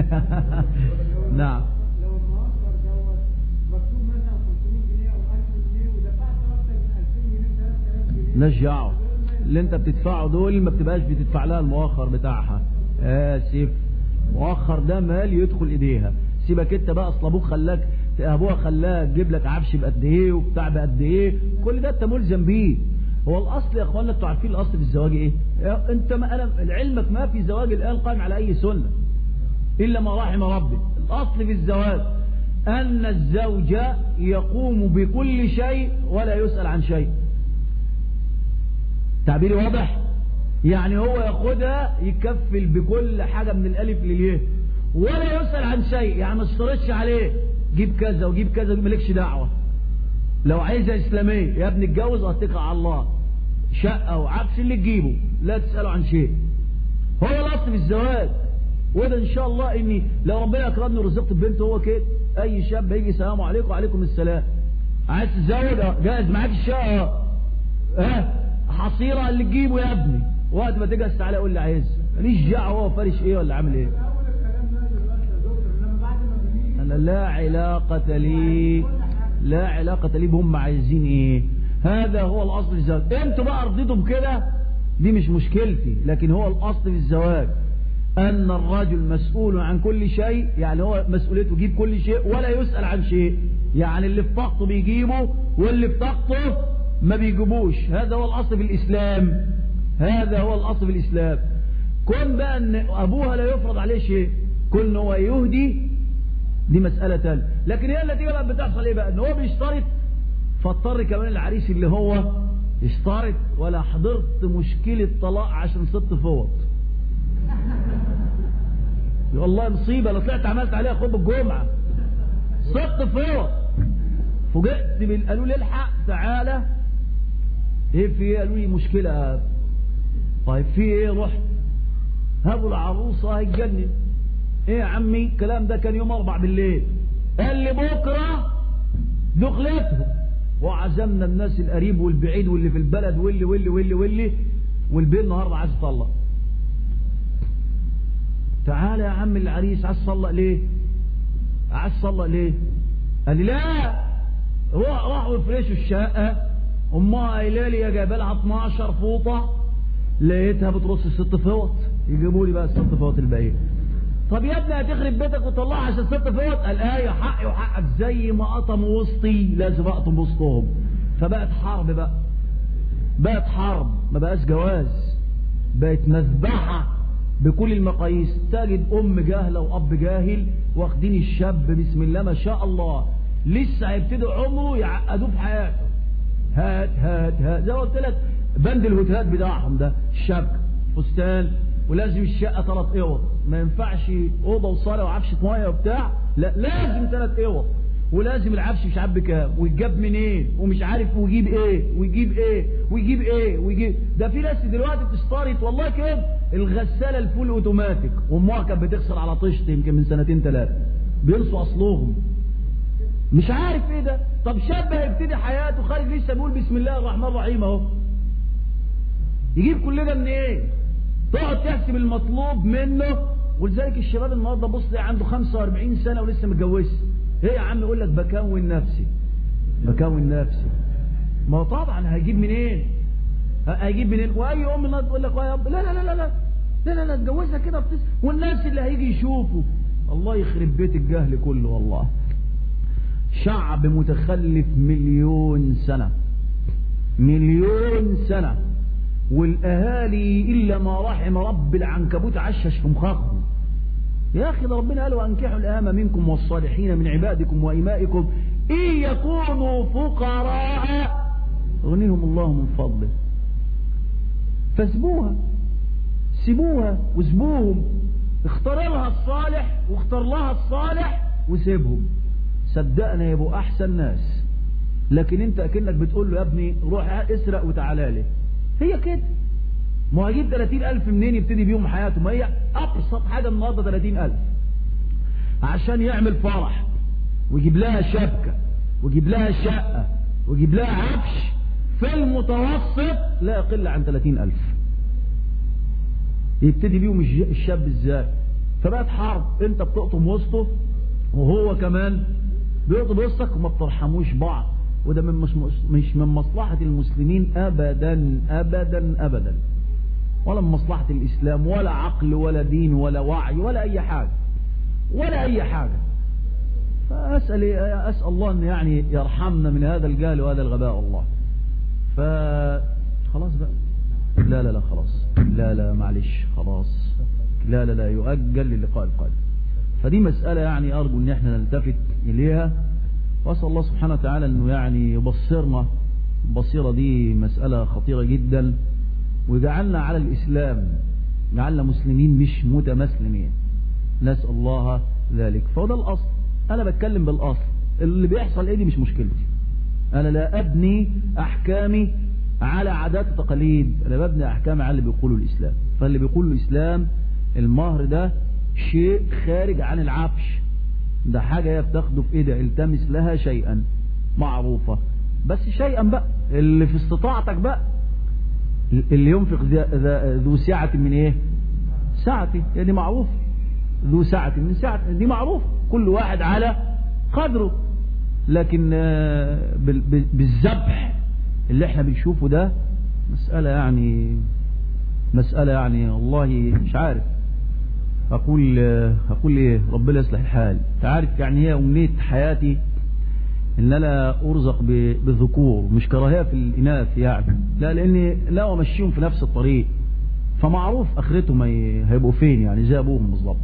نعم. لو المؤخر دوت مكتوب مثلا خمسمية جنيه او ألف جنيه ودفعت اكتر من ألفين جنيه ثلاثة آلاف جنيه، نرجعوا اللي انت بتدفعه دول ما بتبقاش بتدفع لها المؤخر بتاعها. اسف، مؤخر ده مال يدخل ايديها، سيبك انت بقى. اصل ابوك خلاك، ابوها خلاك تجيب لك عفش بقد ايه وبتاع بقد ايه، كل ده انت ملزم بيه. هو الاصل يا اخوانا انتوا عارفين الاصل في الزواج ايه؟ انت ما انا علمك ما في زواج الان قائم على اي سنه الا ما رحم ربي. الاصل في الزواج ان الزوج يقوم بكل شيء ولا يسأل عن شيء. تعبيري واضح؟ يعني هو ياخدها يكفل بكل حاجة من الالف لليه ولا يسأل عن شيء، يعني ما اشترطش عليه جيب كذا وجيب كذا مالكش دعوة. لو عايزة اسلامية يا ابني اتجوز واتكل على الله، شقة وعفش اللي تجيبه لا تسأله عن شيء. هو الاصل في الزواج. وده ان شاء الله اني لو ربنا اكرمني ورزقت ببنت هو كده، اي شاب هيجي السلام عليكم وعليكم السلام، عايز تتزوج جاهز معاك الشقة ها حصيرة اللي تجيبه يا ابني، وقت ما تجهز تعالى قول لي عايز، ماليش دعوه هو فارش ايه ولا عامل ايه. انا لا علاقه لي لا علاقه لي بهم عايزين ايه. هذا هو الاصل في الزواج. انتوا بقى رضيتوا بكده دي مش مشكلتي، لكن هو الاصل في الزواج ان الرجل مسؤول عن كل شيء، يعني هو مسؤوليته يجيب كل شيء ولا يسأل عن شيء، يعني اللي في طاقته بيجيبه واللي في طاقته ما بيجيبوش. هذا هو الاصل في الاسلام. هذا هو الاصل في الاسلام. كون بقى ان ابوها لا يفرض عليه شيء، كون هو يهدي دي مسألة تانية، لكن هي النتيجة بقى بتحصل ايه بقى؟ ان هو بيشترط، فاضطر كمان العريس اللي هو يشترط. ولا حضرت مشكلة طلاق عشان ست فوط، والله مصيبة. لو طلعت عملت عليها خطبة الجمعة ست فوط، فوجئت قالوا لي الحق تعالى ايه في ايه؟ قالوا لي مشكلة. طيب في ايه؟ رحت هابوا العروسة هيتجنن. ايه يا عمي الكلام ده؟ كان يوم اربع بالليل. قال لي بكرة دخلتهم، وعزمنا الناس القريب والبعيد واللي في البلد واللي واللي واللي واللي والبيت النهارده عايز يطلق. تعالى يا عم العريس عايز يطلق ليه؟ عايز يطلق ليه؟ قال لي لا راحوا يفرشوا الشقة، امها قايله لي يا جايبه لها اتناشر فوطه، لقيتها بترص ست فوط. يجيبوا لي بقى الست فوط الباقيه. طب يا ابني هتخرب بيتك وتطلعها عشان ست فوط؟ قال ايه حقي وحقك، زي ما قطموا وسطي لازم اقطم وسطهم. فبقت حرب بقى، بقت حرب، ما بقاش جواز، بقت مذبحه بكل المقاييس. تجد ام جاهله واب جاهل واخدين الشاب بسم الله ما شاء الله لسه هيبتدي عمره يعقدوه في حياته. هات هات هات زي ما قلت لك بند الهتهات بتاعهم ده، الشبكه فستان، ولازم الشقه ثلاث اوض، ما ينفعش اوضه وصاله وعفشه ميه وبتاع، لا لازم ثلاث اوض، ولازم العفش مش عارف بكام ويتجاب منين ومش عارف ويجيب ايه ويجيب ايه ويجيب ايه ويجيب. ده في ناس دلوقتي بتشترط والله كده الغساله الفول اوتوماتيك، وامها كانت بتغسل على طشت يمكن من سنتين ثلاثه، بينسوا اصلهم مش عارف ايه ده. طب شاب هيبتدي حياته خارج لسه بيقول بسم الله الرحمن الرحيم اهو، يجيب كل ده من ايه؟ تقعد تحسب المطلوب منه. ولذلك الشباب النهارده بص عنده خمسة وأربعين سنه ولسه متجوزش. ايه يا عم؟ يقول لك بكون نفسي بكون نفسي. ما هو طبعا هيجيب منين؟ هيجيب منين؟ واي ام النهارده تقول لك لا لا لا لا لا لا لا لا اتجوزها كده بتس... والناس اللي هيجي يشوفوا الله يخرب بيت الجهل كله. والله شعب متخلف مليون سنة مليون سنة، والأهالي إلا ما رحم رب العنكبوت عشش في مخاخهم. يا أخي ده ربنا قال وأنكحوا الأيام منكم والصالحين من عبادكم وإمائكم إن يكونوا فقراء يغنيهم الله من فضله. فاسبوها، سيبوها واسبوهم، اختار لها الصالح واختار لها الصالح وسيبهم. صدقنا يبقوا احسن ناس. لكن انت اكنك بتقول له يا ابني روح اسرق وتعالى لي. هي كده. ما هيجيب ثلاثين ألف منين يبتدي بيهم حياته؟ ما هي ابسط حاجه النهارده ثلاثين ألف عشان يعمل فرح ويجيب لها شبكه ويجيب لها شقه ويجيب لها عفش في المتوسط لا يقل عن ثلاثين ألف. يبتدي بيهم الشاب ازاي؟ فبقت حرب، انت بتقطم وسطه وهو كمان بيقطب وسطك وما بترحموش بعض. وده من مش, مش من مصلحة المسلمين ابدا ابدا ابدا، ولا من مصلحة الاسلام، ولا عقل ولا دين ولا وعي ولا اي حاجة ولا اي حاجة. فاسأل اسأل الله ان يعني يرحمنا من هذا الجهل وهذا الغباء والله. فخلاص بقى لا لا لا خلاص لا لا معلش خلاص لا لا لا يؤجل للقاء القادم. فدي مسألة يعني أرجو أن احنا نلتفت إليها، وأسأل الله سبحانه وتعالى أنه يعني يبصرنا. البصيرة دي مسألة خطيرة جدا، وجعلنا على الإسلام، جعلنا مسلمين مش متمسلمين، نسأل الله ذلك. فده الأصل، أنا بتكلم بالأصل، اللي بيحصل إيه دي مش مشكلتي. أنا لا أبني أحكامي على عادات وتقاليد، أنا ببني أحكامي على اللي بيقولوا الإسلام. فاللي بيقولوا الإسلام المهر ده شيء خارج عن العفش، ده حاجة هي بتاخده في إيدها، التمس لها شيئا معروفة، بس شيئا بقى اللي في استطاعتك بقى، اللي ينفق ذو سعة من إيه؟ سعتي، يعني معروف، ذو سعة من سعة دي معروف، كل واحد على قدره. لكن بالذبح اللي احنا بنشوفه ده مسألة يعني مسألة يعني والله مش عارف أقول أقول إيه، ربنا يصلح الحال. تعرف يعني هي أمنية حياتي إن أنا أرزق بالذكور، مش كراهية في الإناث يعني، لا، لأني لا أمشيهم في نفس الطريق، فمعروف آخرتهم هيبقوا فين يعني زي أبوهم بالظبط.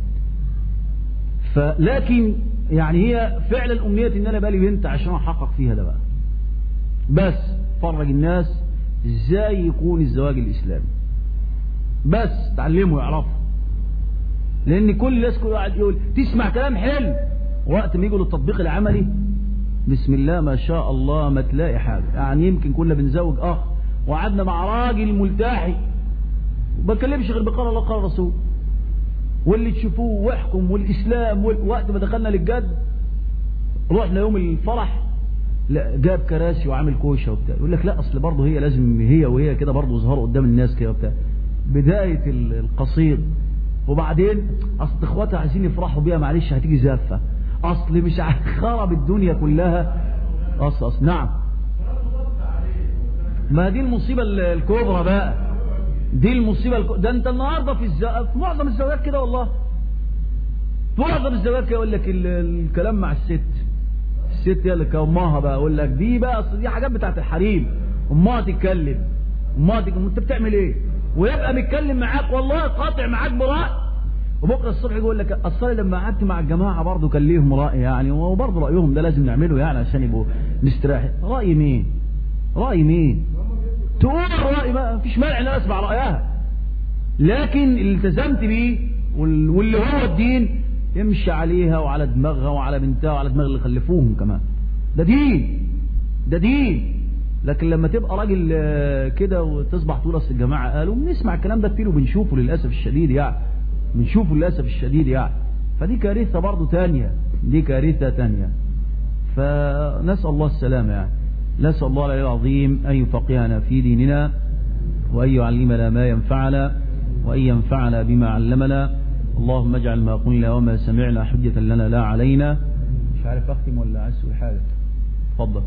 فلكن يعني هي فعلا أمنية إن أنا بالي بنت عشان أحقق فيها ده بقى، بس فرج الناس إزاي يكون الزواج الإسلامي، بس تعلموا يعرفوا، لأن كل الناس كل واحد يقول تسمع كلام حلو، وقت ما يجوا للتطبيق العملي بسم الله ما شاء الله ما تلاقي حاجة. يعني يمكن كنا بنزوج أخ وقعدنا مع راجل ملتحي وما بكلمش غير بقال الله قال الرسول، واللي تشوفوه واحكم والإسلام، وقت ما دخلنا للجد رحنا يوم الفرح لا جاب كراسي وعامل كوشه وبتاع، يقول لك لا اصل برضه هي لازم هي وهي كده برضه يظهروا قدام الناس كده وبتاع، بدايه القصيد. وبعدين اصل اخواتها عايزين يفرحوا بيها، معلش هتيجي زافه، اصل مش خرب الدنيا كلها، اصل اصل نعم، ما دي المصيبه الكبرى بقى، دي المصيبه الكبرى. ده انت النهارده في الز... في معظم الزواجات كده والله، معظم الزواجات كده يقول لك الكلام مع الست، الست هي اللي كأمها بقى، اقول لك دي بقى اصل دي حاجات بتاعت الحريم، امها تتكلم، امها تتكلم، انت بتعمل ايه؟ ويبقى متكلم معاك والله قاطع معاك برأي، وبكره الصبح يقول لك اصل لما قعدت مع الجماعه برضه كان ليهم رأي يعني، وبرضه رأيهم ده لازم نعمله يعني عشان يبقوا مستريحين. رأي مين؟ رأي مين؟ تقول الرأي بقى، مفيش مانع ان انا اسمع رأيها، لكن اللي التزمت بيه واللي هو الدين يمشي عليها وعلى دماغها وعلى بنتها وعلى دماغ اللي خلفوهم كمان، ده دين، ده دين. لكن لما تبقى راجل كده وتصبح تقول اصل الجماعه قالوا، بنسمع الكلام ده كتير وبنشوفه للاسف الشديد يعني، بنشوفه للاسف الشديد يعني، فدي كارثه برضه ثانيه، دي كارثه ثانيه. فنسال الله السلامه يعني، نسال الله العلي العظيم ان يفقهنا في ديننا، وان يعلمنا ما ينفعنا، وان ينفعنا بما علمنا. اللهم اجعل ما قلنا وما سمعنا حجة لنا لا علينا. مش عارف اختم ولا عايز تقول حاجه؟ اتفضل.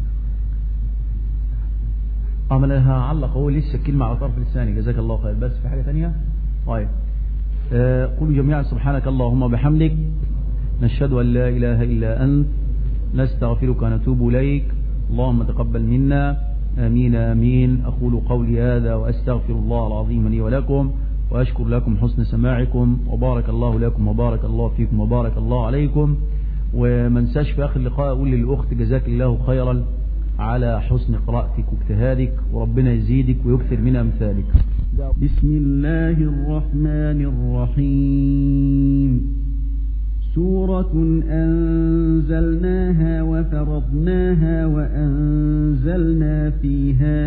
اه ما انا هعلق هو لسه كلمه على طرف لساني، جزاك الله خير. بس في حاجه ثانيه؟ طيب آه قولوا جميعا سبحانك اللهم وبحمدك، نشهد ان لا اله الا انت، نستغفرك ونتوب اليك، اللهم تقبل منا، امين امين. اقول قولي هذا واستغفر الله العظيم لي ولكم، وأشكر لكم حسن سماعكم، وبارك الله لكم وبارك الله فيكم وبارك الله عليكم. وما انساش في آخر اللقاء أقول للأخت جزاك الله خيرا على حسن قراءتك واجتهادك، وربنا يزيدك ويكثر من أمثالك. بسم الله الرحمن الرحيم. سورة أنزلناها وفرضناها وأنزلنا فيها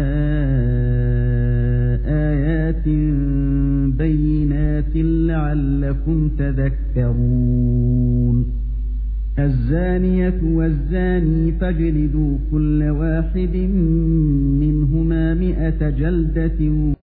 آيات بينات لعلكم تذكرون. الزانية والزاني فاجلدوا كل واحد منهما مئة جلدة